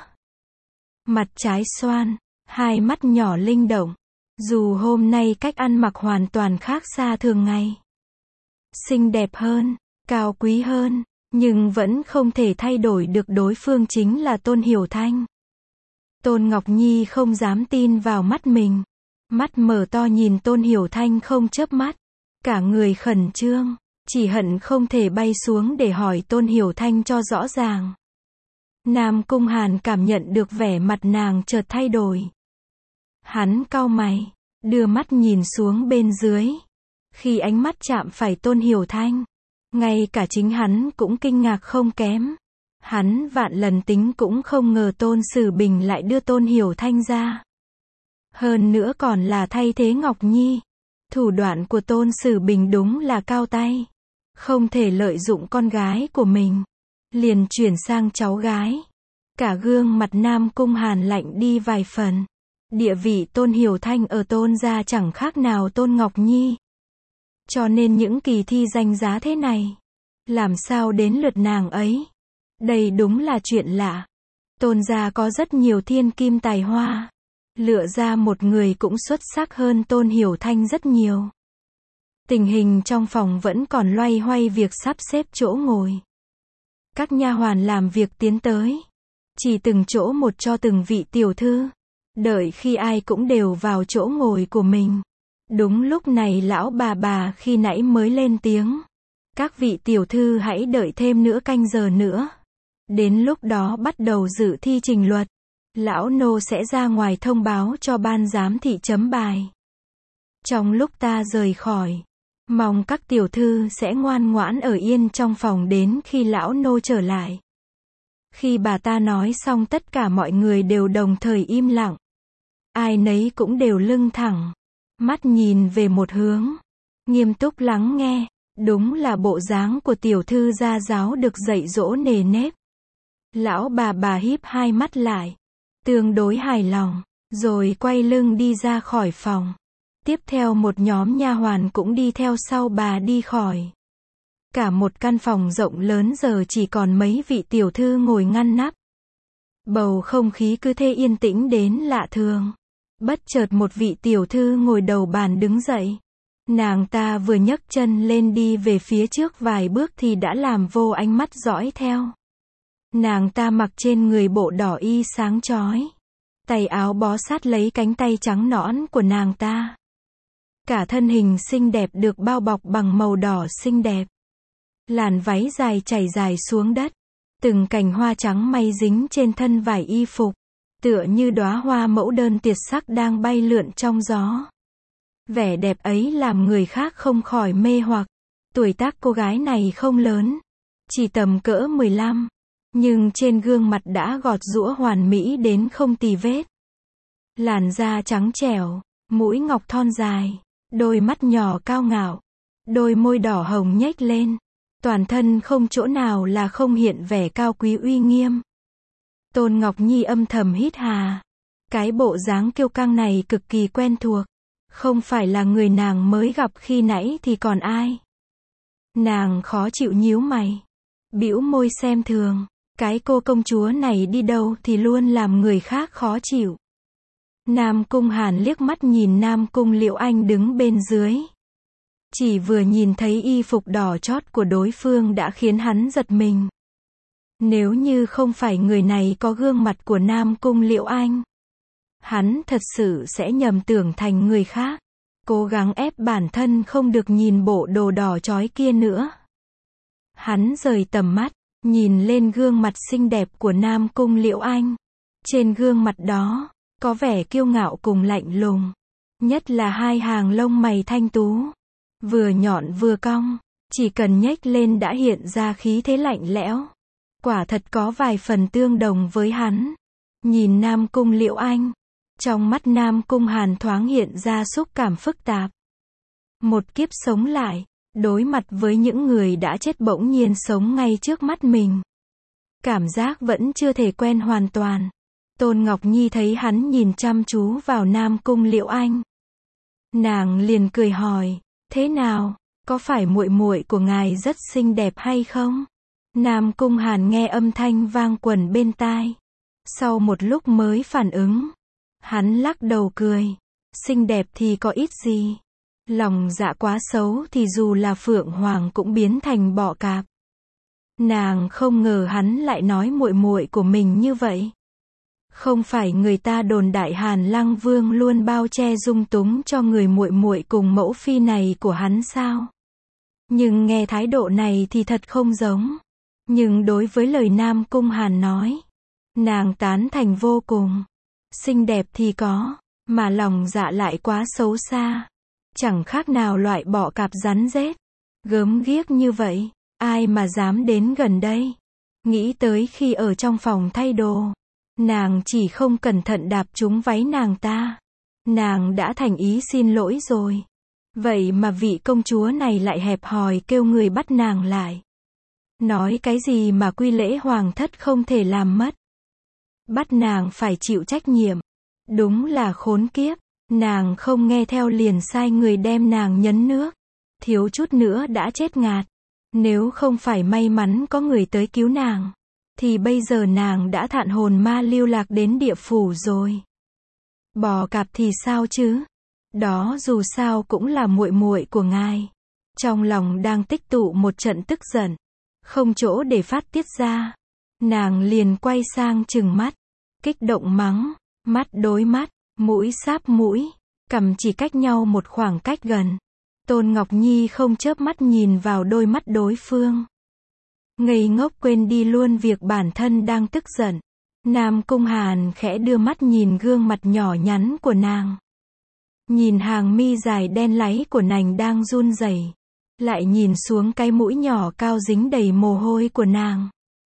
Mặt trái xoan, hai mắt nhỏ linh động. Dù hôm nay cách ăn mặc hoàn toàn khác xa thường ngày. Xinh đẹp hơn, cao quý hơn, nhưng vẫn không thể thay đổi được đối phương chính là Tôn Hiểu Thanh. Tôn Ngọc Nhi không dám tin vào mắt mình. Mắt mở to nhìn Tôn Hiểu Thanh không chớp mắt. Cả người khẩn trương, chỉ hận không thể bay xuống để hỏi Tôn Hiểu Thanh cho rõ ràng. Nam Cung Hàn cảm nhận được vẻ mặt nàng chợt thay đổi. Hắn cau mày, đưa mắt nhìn xuống bên dưới. Khi ánh mắt chạm phải Tôn Hiểu Thanh, ngay cả chính hắn cũng kinh ngạc không kém. Hắn vạn lần tính cũng không ngờ Tôn Sử Bình lại đưa Tôn Hiểu Thanh ra. Hơn nữa còn là thay thế Ngọc Nhi. Thủ đoạn của Tôn Sử Bình đúng là cao tay. Không thể lợi dụng con gái của mình, liền chuyển sang cháu gái. Cả gương mặt Nam Cung Hàn lạnh đi vài phần. Địa vị Tôn Hiểu Thanh ở Tôn gia chẳng khác nào Tôn Ngọc Nhi. Cho nên những kỳ thi danh giá thế này, làm sao đến lượt nàng ấy? Đây đúng là chuyện lạ. Tôn gia có rất nhiều thiên kim tài hoa. Lựa ra một người cũng xuất sắc hơn Tôn Hiểu Thanh rất nhiều. Tình hình trong phòng vẫn còn loay hoay việc sắp xếp chỗ ngồi. Các nha hoàn làm việc tiến tới, chỉ từng chỗ một cho từng vị tiểu thư. Đợi khi ai cũng đều vào chỗ ngồi của mình. Đúng lúc này lão bà khi nãy mới lên tiếng. Các vị tiểu thư hãy đợi thêm nửa canh giờ nữa. Đến lúc đó bắt đầu dự thi trình luật. Lão nô sẽ ra ngoài thông báo cho ban giám thị chấm bài. Trong lúc ta rời khỏi, mong các tiểu thư sẽ ngoan ngoãn ở yên trong phòng đến khi lão nô trở lại. Khi bà ta nói xong tất cả mọi người đều đồng thời im lặng. Ai nấy cũng đều lưng thẳng, mắt nhìn về một hướng, nghiêm túc lắng nghe. Đúng là bộ dáng của tiểu thư gia giáo được dạy dỗ nề nếp. Lão bà híp hai mắt lại, tương đối hài lòng, rồi quay lưng đi ra khỏi phòng. Tiếp theo một nhóm nha hoàn cũng đi theo sau bà đi khỏi. Cả một căn phòng rộng lớn giờ chỉ còn mấy vị tiểu thư ngồi ngăn nắp. Bầu không khí cứ thế yên tĩnh đến lạ thường. Bất chợt một vị tiểu thư ngồi đầu bàn đứng dậy. Nàng ta vừa nhấc chân lên đi về phía trước vài bước thì đã làm vô ánh mắt dõi theo. Nàng ta mặc trên người bộ đỏ y sáng chói. Tay áo bó sát lấy cánh tay trắng nõn của nàng ta. Cả thân hình xinh đẹp được bao bọc bằng màu đỏ xinh đẹp. Làn váy dài chảy dài xuống đất. Từng cành hoa trắng may dính trên thân vải y phục. Tựa như đóa hoa mẫu đơn tuyệt sắc đang bay lượn trong gió. Vẻ đẹp ấy làm người khác không khỏi mê hoặc. Tuổi tác cô gái này không lớn, chỉ tầm cỡ 15. Nhưng trên gương mặt đã gọt giũa hoàn mỹ đến không tì vết. Làn da trắng trẻo, mũi ngọc thon dài, đôi mắt nhỏ cao ngạo, đôi môi đỏ hồng nhếch lên. Toàn thân không chỗ nào là không hiện vẻ cao quý uy nghiêm. Tôn Ngọc Nhi âm thầm hít hà. Cái bộ dáng kiêu căng này cực kỳ quen thuộc. Không phải là người nàng mới gặp khi nãy thì còn ai. Nàng khó chịu nhíu mày, bĩu môi xem thường. Cái cô công chúa này đi đâu thì luôn làm người khác khó chịu. Nam Cung Hàn liếc mắt nhìn Nam Cung Liễu Anh đứng bên dưới. Chỉ vừa nhìn thấy y phục đỏ chót của đối phương đã khiến hắn giật mình. Nếu như không phải người này có gương mặt của Nam Cung Liễu Anh, hắn thật sự sẽ nhầm tưởng thành người khác. Cố gắng ép bản thân không được nhìn bộ đồ đỏ chói kia nữa. Hắn rời tầm mắt, nhìn lên gương mặt xinh đẹp của Nam Cung Liễu Anh. Trên gương mặt đó, có vẻ kiêu ngạo cùng lạnh lùng. Nhất là hai hàng lông mày thanh tú. Vừa nhọn vừa cong, chỉ cần nhếch lên đã hiện ra khí thế lạnh lẽo. Quả thật có vài phần tương đồng với hắn. Nhìn Nam Cung Liễu Anh, trong mắt Nam Cung Hàn thoáng hiện ra xúc cảm phức tạp. Một kiếp sống lại, đối mặt với những người đã chết bỗng nhiên sống ngay trước mắt mình. Cảm giác vẫn chưa thể quen hoàn toàn. Tôn Ngọc Nhi thấy hắn nhìn chăm chú vào Nam Cung Liễu Anh. Nàng liền cười hỏi, thế nào, có phải muội muội của ngài rất xinh đẹp hay không? Nam Cung Hàn nghe âm thanh vang quẩn bên tai. Sau một lúc mới phản ứng. Hắn lắc đầu cười. Xinh đẹp thì có ít gì. Lòng dạ quá xấu thì dù là phượng hoàng cũng biến thành bọ cạp. Nàng không ngờ hắn lại nói muội muội của mình như vậy. Không phải người ta đồn đại Hàn Lăng Vương luôn bao che dung túng cho người muội muội cùng mẫu phi này của hắn sao? Nhưng nghe thái độ này thì thật không giống. Nhưng đối với lời Nam Cung Hàn nói, nàng tán thành vô cùng. Xinh đẹp thì có, mà lòng dạ lại quá xấu xa. Chẳng khác nào loại bọ cạp rắn rết. Gớm ghiếc như vậy, ai mà dám đến gần đây. Nghĩ tới khi ở trong phòng thay đồ, nàng chỉ không cẩn thận đạp trúng váy nàng ta. Nàng đã thành ý xin lỗi rồi. Vậy mà vị công chúa này lại hẹp hòi kêu người bắt nàng lại. Nói cái gì mà quy lễ hoàng thất không thể làm mất. Bắt nàng phải chịu trách nhiệm. Đúng là khốn kiếp. Nàng không nghe theo liền sai người đem nàng nhấn nước. Thiếu chút nữa đã chết ngạt. Nếu không phải may mắn có người tới cứu nàng, thì bây giờ nàng đã thạn hồn ma lưu lạc đến địa phủ rồi. Bò cạp thì sao chứ? Đó dù sao cũng là muội muội của ngài. Trong lòng đang tích tụ một trận tức giận, không chỗ để phát tiết ra. Nàng liền quay sang trừng mắt, kích động mắng, mắt đối mắt, mũi sáp mũi, cằm chỉ cách nhau một khoảng cách gần. Tôn Ngọc Nhi không chớp mắt nhìn vào đôi mắt đối phương. Ngây ngốc quên đi luôn việc bản thân đang tức giận. Nam Cung Hàn khẽ đưa mắt nhìn gương mặt nhỏ nhắn của nàng. Nhìn hàng mi dài đen láy của nàng đang run rẩy, lại nhìn xuống cái mũi nhỏ cao dính đầy mồ hôi của nàng.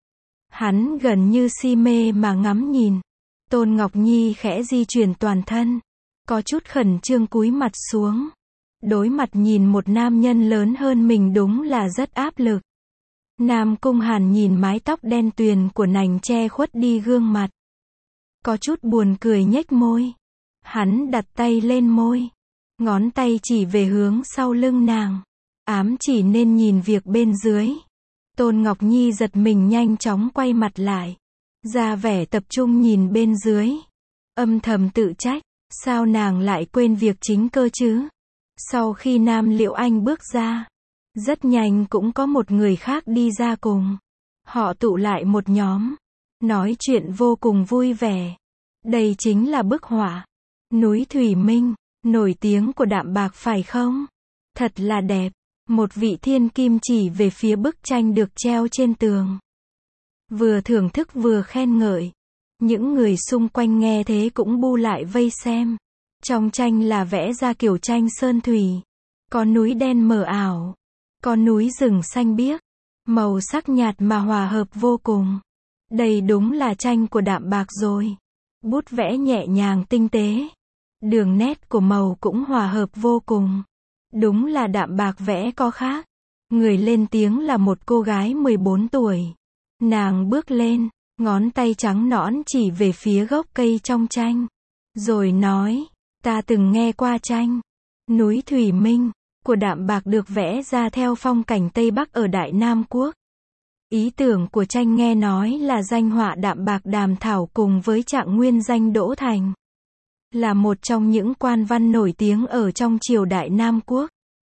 Hắn gần như si mê mà ngắm nhìn. Tôn Ngọc Nhi khẽ di chuyển toàn thân, có chút khẩn trương cúi mặt xuống. Đối mặt nhìn một nam nhân lớn hơn mình đúng là rất áp lực. Nam Cung Hàn nhìn mái tóc đen tuyền của nàng che khuất đi gương mặt. Có chút buồn cười nhếch môi. Hắn đặt tay lên môi. Ngón tay chỉ về hướng sau lưng nàng. Ám chỉ nên nhìn việc bên dưới. Tôn Ngọc Nhi giật mình nhanh chóng quay mặt lại. Ra vẻ tập trung nhìn bên dưới. Âm thầm tự trách. Sao nàng lại quên việc chính cơ chứ? Sau khi Nam Liễu Anh bước ra, rất nhanh cũng có một người khác đi ra cùng. Họ tụ lại một nhóm, nói chuyện vô cùng vui vẻ. Đây chính là bức họa Núi Thủy Minh, nổi tiếng của Đạm Bạc phải không? Thật là đẹp. Một vị thiên kim chỉ về phía bức tranh được treo trên tường. Vừa thưởng thức vừa khen ngợi. Những người xung quanh nghe thế cũng bu lại vây xem. Trong tranh là vẽ ra kiểu tranh sơn thủy. Có núi đen mờ ảo. Có núi rừng xanh biếc. Màu sắc nhạt mà hòa hợp vô cùng. Đây đúng là tranh của Đạm Bạc rồi. Bút vẽ nhẹ nhàng tinh tế. Đường nét của màu cũng hòa hợp vô cùng. Đúng là Đạm Bạc vẽ có khác. Người lên tiếng là một cô gái 14 tuổi. Nàng bước lên, ngón tay trắng nõn chỉ về phía gốc cây trong tranh. Rồi nói, ta từng nghe qua tranh Núi Thủy Minh của Đạm Bạc được vẽ ra theo phong cảnh Tây Bắc ở Đại Nam Quốc. Ý tưởng của tranh nghe nói là danh họa Đạm Bạc đàm thảo cùng với Trạng Nguyên danh Đỗ Thành. Là một trong những quan văn nổi tiếng ở trong triều Đại Nam Quốc.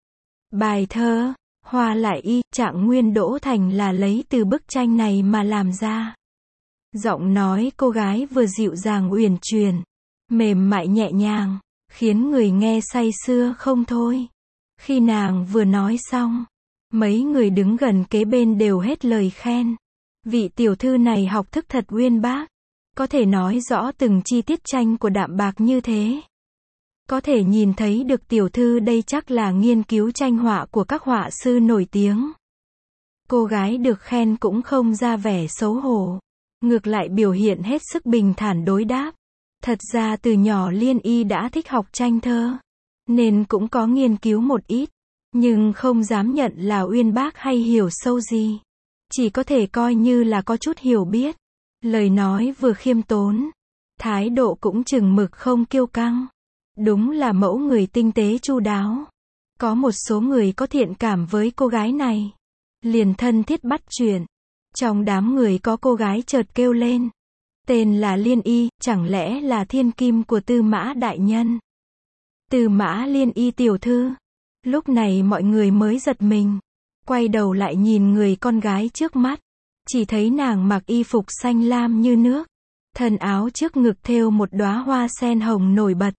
Bài thơ, Hoa Lại Y, Trạng Nguyên Đỗ Thành là lấy từ bức tranh này mà làm ra. Giọng nói cô gái vừa dịu dàng uyển chuyển, mềm mại nhẹ nhàng, khiến người nghe say sưa không thôi. Khi nàng vừa nói xong, mấy người đứng gần kế bên đều hết lời khen. Vị tiểu thư này học thức thật uyên bác. Có thể nói rõ từng chi tiết tranh của Đạm Bạc như thế. Có thể nhìn thấy được tiểu thư đây chắc là nghiên cứu tranh họa của các họa sư nổi tiếng. Cô gái được khen cũng không ra vẻ xấu hổ. Ngược lại biểu hiện hết sức bình thản đối đáp. Thật ra từ nhỏ Liên Y đã thích học tranh thơ. Nên cũng có nghiên cứu một ít. Nhưng không dám nhận là uyên bác hay hiểu sâu gì. Chỉ có thể coi như là có chút hiểu biết. Lời nói vừa khiêm tốn. Thái độ cũng chừng mực không kiêu căng. Đúng là mẫu người tinh tế chu đáo. Có một số người có thiện cảm với cô gái này. Liền thân thiết bắt chuyện. Trong đám người có cô gái chợt kêu lên. Tên là Liên Y, chẳng lẽ là thiên kim của Tư Mã đại nhân? Tư Mã Liên Y tiểu thư. Lúc này mọi người mới giật mình. Quay đầu lại nhìn người con gái trước mắt. Chỉ thấy nàng mặc y phục xanh lam như nước. Thân áo trước ngực thêu một đóa hoa sen hồng nổi bật.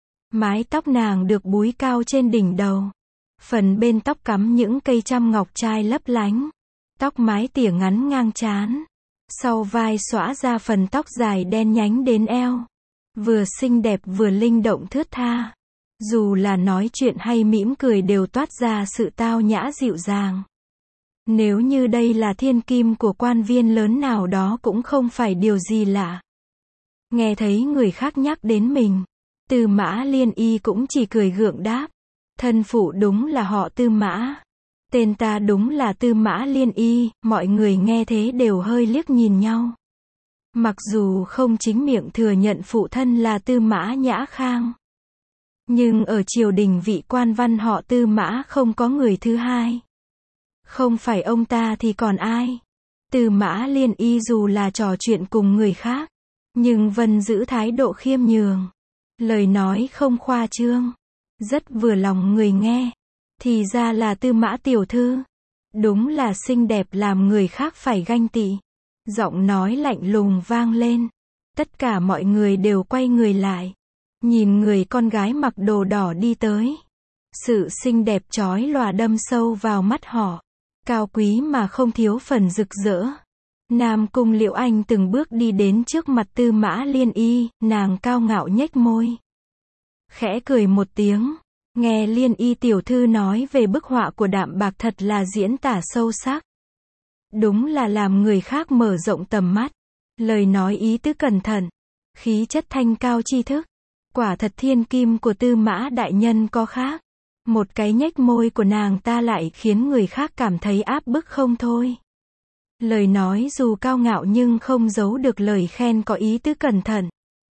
Mái tóc nàng được búi cao trên đỉnh đầu. Phần bên tóc cắm những cây trăm ngọc trai lấp lánh. Tóc mái tỉa ngắn ngang trán. Sau vai xõa ra phần tóc dài đen nhánh đến eo. Vừa xinh đẹp vừa linh động thướt tha. Dù là nói chuyện hay mỉm cười đều toát ra sự tao nhã dịu dàng. Nếu như đây là thiên kim của quan viên lớn nào đó cũng không phải điều gì lạ. Nghe thấy người khác nhắc đến mình, Tư Mã Liên Y cũng chỉ cười gượng đáp. Thân phụ đúng là họ Tư Mã. Tên ta đúng là Tư Mã Liên Y, mọi người nghe thế đều hơi liếc nhìn nhau. Mặc dù không chính miệng thừa nhận phụ thân là Tư Mã Nhã Khang. Nhưng ở triều đình vị quan văn họ Tư Mã không có người thứ hai. Không phải ông ta thì còn ai? Tư Mã Liên Y dù là trò chuyện cùng người khác, nhưng vẫn giữ thái độ khiêm nhường. Lời nói không khoa trương. Rất vừa lòng người nghe. Thì ra là Tư Mã tiểu thư. Đúng là xinh đẹp làm người khác phải ganh tị. Giọng nói lạnh lùng vang lên. Tất cả mọi người đều quay người lại. Nhìn người con gái mặc đồ đỏ đi tới. Sự xinh đẹp chói lòa đâm sâu vào mắt họ. Cao quý mà không thiếu phần rực rỡ. Nam Cung Liễu Anh từng bước đi đến trước mặt Tư Mã Liên Y, nàng cao ngạo nhếch môi. Khẽ cười một tiếng, nghe Liên Y tiểu thư nói về bức họa của Đạm Bạc thật là diễn tả sâu sắc. Đúng là làm người khác mở rộng tầm mắt. Lời nói ý tứ cẩn thận, khí chất thanh cao tri thức. Quả thật thiên kim của Tư Mã đại nhân có khác. Một cái nhếch môi của nàng ta lại khiến người khác cảm thấy áp bức không thôi. Lời nói dù cao ngạo nhưng không giấu được lời khen có ý tứ cẩn thận.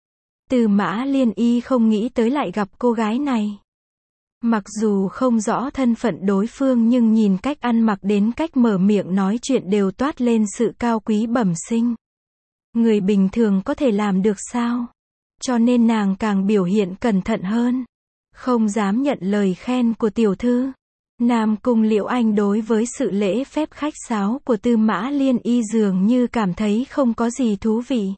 Tư Mã Liên Y không nghĩ tới lại gặp cô gái này. Mặc dù không rõ thân phận đối phương nhưng nhìn cách ăn mặc đến cách mở miệng nói chuyện đều toát lên sự cao quý bẩm sinh. Người bình thường có thể làm được sao? Cho nên nàng càng biểu hiện cẩn thận hơn. Không dám nhận lời khen của tiểu thư. Nam Cung Liễu Anh đối với sự lễ phép khách sáo của Tư Mã Liên Y dường như cảm thấy không có gì thú vị.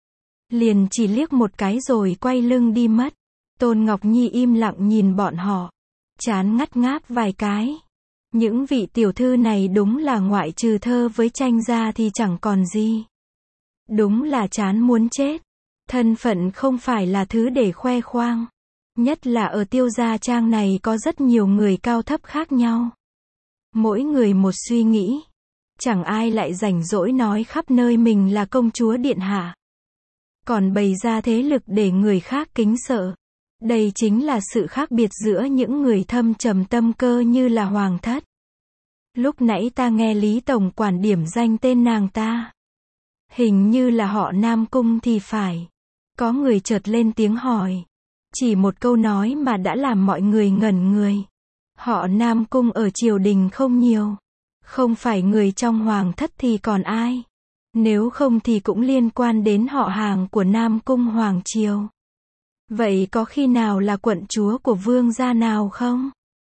Liền chỉ liếc một cái rồi quay lưng đi mất. Tôn Ngọc Nhi im lặng nhìn bọn họ. Chán ngắt ngáp vài cái. Những vị tiểu thư này đúng là ngoại trừ thơ với tranh ra thì chẳng còn gì. Đúng là chán muốn chết. Thân phận không phải là thứ để khoe khoang. Nhất là ở Tiêu Gia Trang này có rất nhiều người cao thấp khác nhau. Mỗi người một suy nghĩ. Chẳng ai lại rảnh rỗi nói khắp nơi mình là công chúa điện hạ. Còn bày ra thế lực để người khác kính sợ. Đây chính là sự khác biệt giữa những người thâm trầm tâm cơ như là Hoàng thất. Lúc nãy ta nghe Lý Tổng quản điểm danh tên nàng ta. Hình như là họ Nam Cung thì phải. Có người chợt lên tiếng hỏi. Chỉ một câu nói mà đã làm mọi người ngẩn người. Họ Nam Cung ở triều đình không nhiều. Không phải người trong Hoàng thất thì còn ai. Nếu không thì cũng liên quan đến họ hàng của Nam Cung Hoàng triều. Vậy có khi nào là quận chúa của vương gia nào không?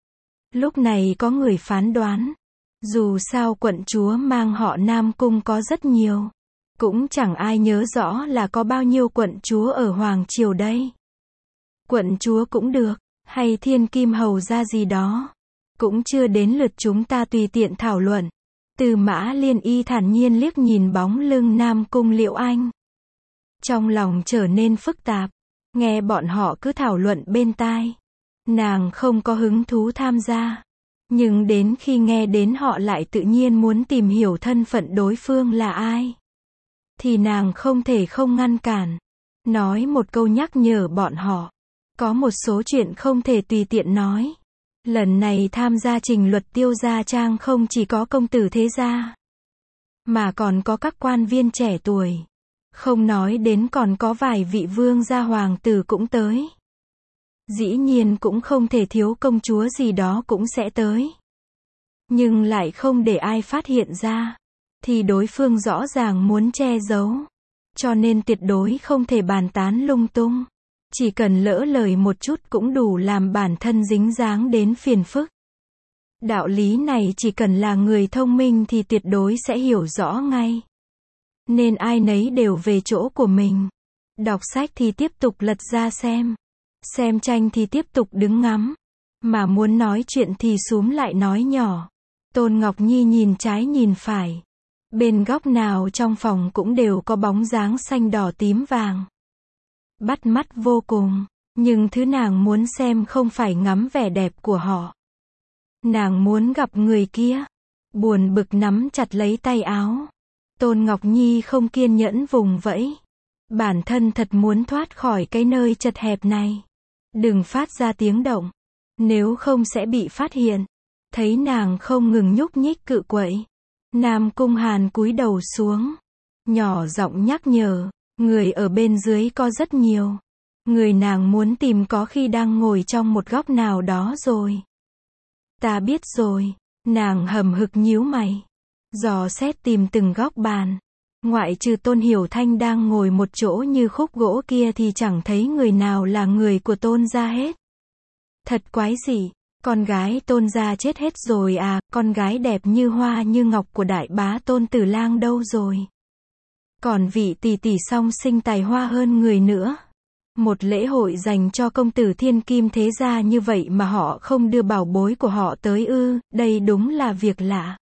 Lúc này có người phán đoán. Dù sao quận chúa mang họ Nam Cung có rất nhiều. Cũng chẳng ai nhớ rõ là có bao nhiêu quận chúa ở Hoàng triều đây. Quận chúa cũng được, hay thiên kim hầu gia gì đó. Cũng chưa đến lượt chúng ta tùy tiện thảo luận. Tư Mã Liên Y thản nhiên liếc nhìn bóng lưng Nam Cung Liễu Anh. Trong lòng trở nên phức tạp. Nghe bọn họ cứ thảo luận bên tai. Nàng không có hứng thú tham gia. Nhưng đến khi nghe đến họ lại tự nhiên muốn tìm hiểu thân phận đối phương là ai. Thì nàng không thể không ngăn cản. Nói một câu nhắc nhở bọn họ. Có một số chuyện không thể tùy tiện nói. Lần này tham gia trình luật Tiêu Gia Trang không chỉ có công tử thế gia. Mà còn có các quan viên trẻ tuổi. Không nói đến còn có vài vị vương gia hoàng tử cũng tới. Dĩ nhiên cũng không thể thiếu công chúa gì đó cũng sẽ tới. Nhưng lại không để ai phát hiện ra. Thì đối phương rõ ràng muốn che giấu. Cho nên tuyệt đối không thể bàn tán lung tung. Chỉ cần lỡ lời một chút cũng đủ làm bản thân dính dáng đến phiền phức. Đạo lý này chỉ cần là người thông minh thì tuyệt đối sẽ hiểu rõ ngay. nên ai nấy đều về chỗ của mình. Đọc sách thì tiếp tục lật ra xem tranh thì tiếp tục đứng ngắm, mà muốn nói chuyện thì xúm lại nói nhỏ. Tôn Ngọc Nhi nhìn trái nhìn phải, bên góc nào trong phòng cũng đều có bóng dáng xanh đỏ tím vàng. Bắt mắt vô cùng, nhưng thứ nàng muốn xem không phải ngắm vẻ đẹp của họ. Nàng muốn gặp người kia. Buồn bực nắm chặt lấy tay áo. Tôn Ngọc Nhi không kiên nhẫn vùng vẫy. Bản thân thật muốn thoát khỏi cái nơi chật hẹp này. Đừng phát ra tiếng động, nếu không sẽ bị phát hiện. Thấy nàng không ngừng nhúc nhích cự quậy, Nam Cung Hàn cúi đầu xuống, nhỏ giọng nhắc nhở, người ở bên dưới có rất nhiều. Người nàng muốn tìm có khi đang ngồi trong một góc nào đó rồi. Ta biết rồi. Nàng hầm hực nhíu mày, dò xét tìm từng góc bàn. Ngoại trừ Tôn Hiểu Thanh đang ngồi một chỗ như khúc gỗ kia thì chẳng thấy người nào là người của Tôn gia hết. Thật quái dị, con gái Tôn gia chết hết rồi à, con gái đẹp như hoa như ngọc của đại bá Tôn Tử Lang đâu rồi? Còn vị tỷ tỷ song sinh tài hoa hơn người nữa. Một lễ hội dành cho công tử thiên kim thế gia như vậy mà họ không đưa bảo bối của họ tới ư, đây đúng là việc lạ.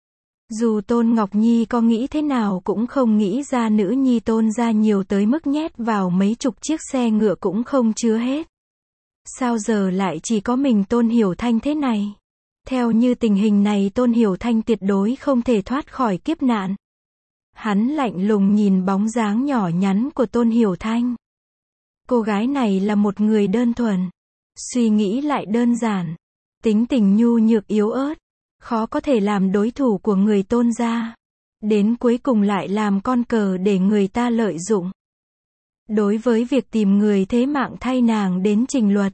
Dù Tôn Ngọc Nhi có nghĩ thế nào cũng không nghĩ ra nữ nhi Tôn gia nhiều tới mức nhét vào mấy chục chiếc xe ngựa cũng không chứa hết. Sao giờ lại chỉ có mình Tôn Hiểu Thanh thế này? Theo như tình hình này Tôn Hiểu Thanh tuyệt đối không thể thoát khỏi kiếp nạn. Hắn lạnh lùng nhìn bóng dáng nhỏ nhắn của Tôn Hiểu Thanh. Cô gái này là một người đơn thuần, suy nghĩ lại đơn giản, tính tình nhu nhược yếu ớt, khó có thể làm đối thủ của người Tôn gia. Đến cuối cùng lại làm con cờ để người ta lợi dụng. Đối với việc tìm người thế mạng thay nàng đến trình luật,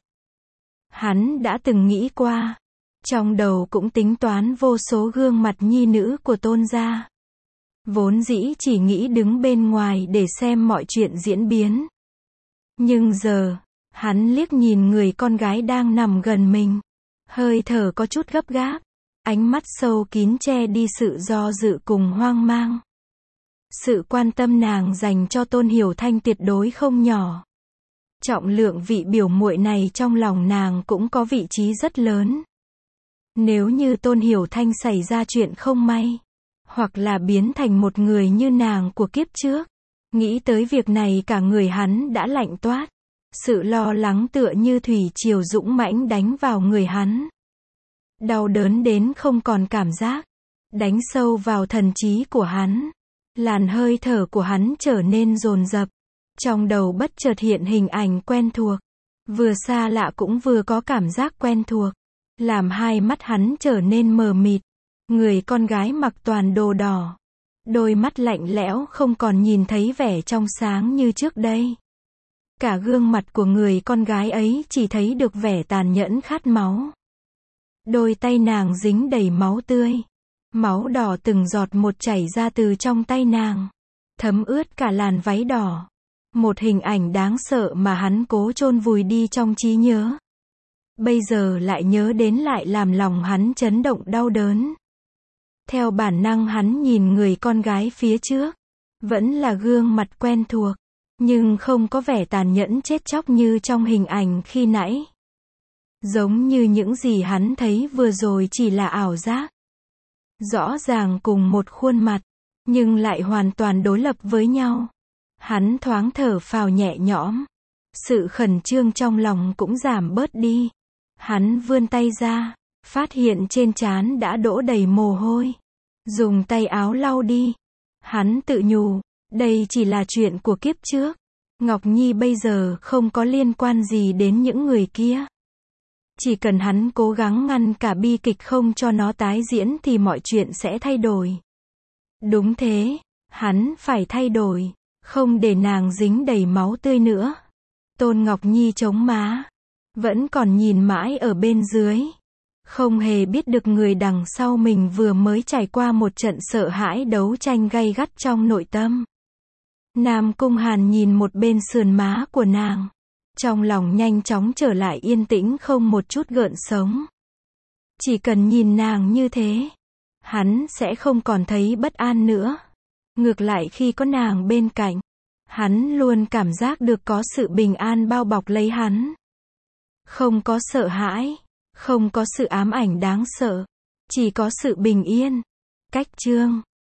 hắn đã từng nghĩ qua, trong đầu cũng tính toán vô số gương mặt nhi nữ của Tôn gia. Vốn dĩ chỉ nghĩ đứng bên ngoài để xem mọi chuyện diễn biến. Nhưng giờ, hắn liếc nhìn người con gái đang nằm gần mình. Hơi thở có chút gấp gáp. Ánh mắt sâu kín che đi sự do dự cùng hoang mang. Sự quan tâm nàng dành cho Tôn Hiểu Thanh tuyệt đối không nhỏ. Trọng lượng vị biểu muội này trong lòng nàng cũng có vị trí rất lớn. Nếu như Tôn Hiểu Thanh xảy ra chuyện không may, hoặc là biến thành một người như nàng của kiếp trước, nghĩ tới việc này cả người hắn đã lạnh toát. Sự lo lắng tựa như thủy triều dũng mãnh đánh vào người hắn. Đau đớn đến không còn cảm giác, đánh sâu vào thần trí của hắn. Làn hơi thở của hắn trở nên dồn dập. Trong đầu bất chợt hiện hình ảnh quen thuộc. Vừa xa lạ cũng vừa có cảm giác quen thuộc. Làm hai mắt hắn trở nên mờ mịt. Người con gái mặc toàn đồ đỏ. Đôi mắt lạnh lẽo không còn nhìn thấy vẻ trong sáng như trước đây. Cả gương mặt của người con gái ấy chỉ thấy được vẻ tàn nhẫn khát máu. Đôi tay nàng dính đầy máu tươi. Máu đỏ từng giọt một chảy ra từ trong tay nàng. Thấm ướt cả làn váy đỏ. Một hình ảnh đáng sợ mà hắn cố chôn vùi đi trong trí nhớ. Bây giờ lại nhớ đến lại làm lòng hắn chấn động đau đớn. Theo bản năng hắn nhìn người con gái phía trước. Vẫn là gương mặt quen thuộc. Nhưng không có vẻ tàn nhẫn chết chóc như trong hình ảnh khi nãy. Giống như những gì hắn thấy vừa rồi chỉ là ảo giác. Rõ ràng cùng một khuôn mặt, nhưng lại hoàn toàn đối lập với nhau. Hắn thoáng thở phào nhẹ nhõm. Sự khẩn trương trong lòng cũng giảm bớt đi. Hắn vươn tay ra, phát hiện trên trán đã đổ đầy mồ hôi. Dùng tay áo lau đi. Hắn tự nhủ, đây chỉ là chuyện của kiếp trước. Ngọc Nhi bây giờ không có liên quan gì đến những người kia. Chỉ cần hắn cố gắng ngăn cả bi kịch không cho nó tái diễn thì mọi chuyện sẽ thay đổi. Đúng thế, hắn phải thay đổi, không để nàng dính đầy máu tươi nữa. Tôn Ngọc Nhi chống má, vẫn còn nhìn mãi ở bên dưới. Không hề biết được người đằng sau mình vừa mới trải qua một trận sợ hãi đấu tranh gay gắt trong nội tâm. Nam Cung Hàn nhìn một bên sườn má của nàng. Trong lòng nhanh chóng trở lại yên tĩnh không một chút gợn sóng. Chỉ cần nhìn nàng như thế, hắn sẽ không còn thấy bất an nữa. Ngược lại khi có nàng bên cạnh, hắn luôn cảm giác được có sự bình an bao bọc lấy hắn. Không có sợ hãi, không có sự ám ảnh đáng sợ, chỉ có sự bình yên. Cách chương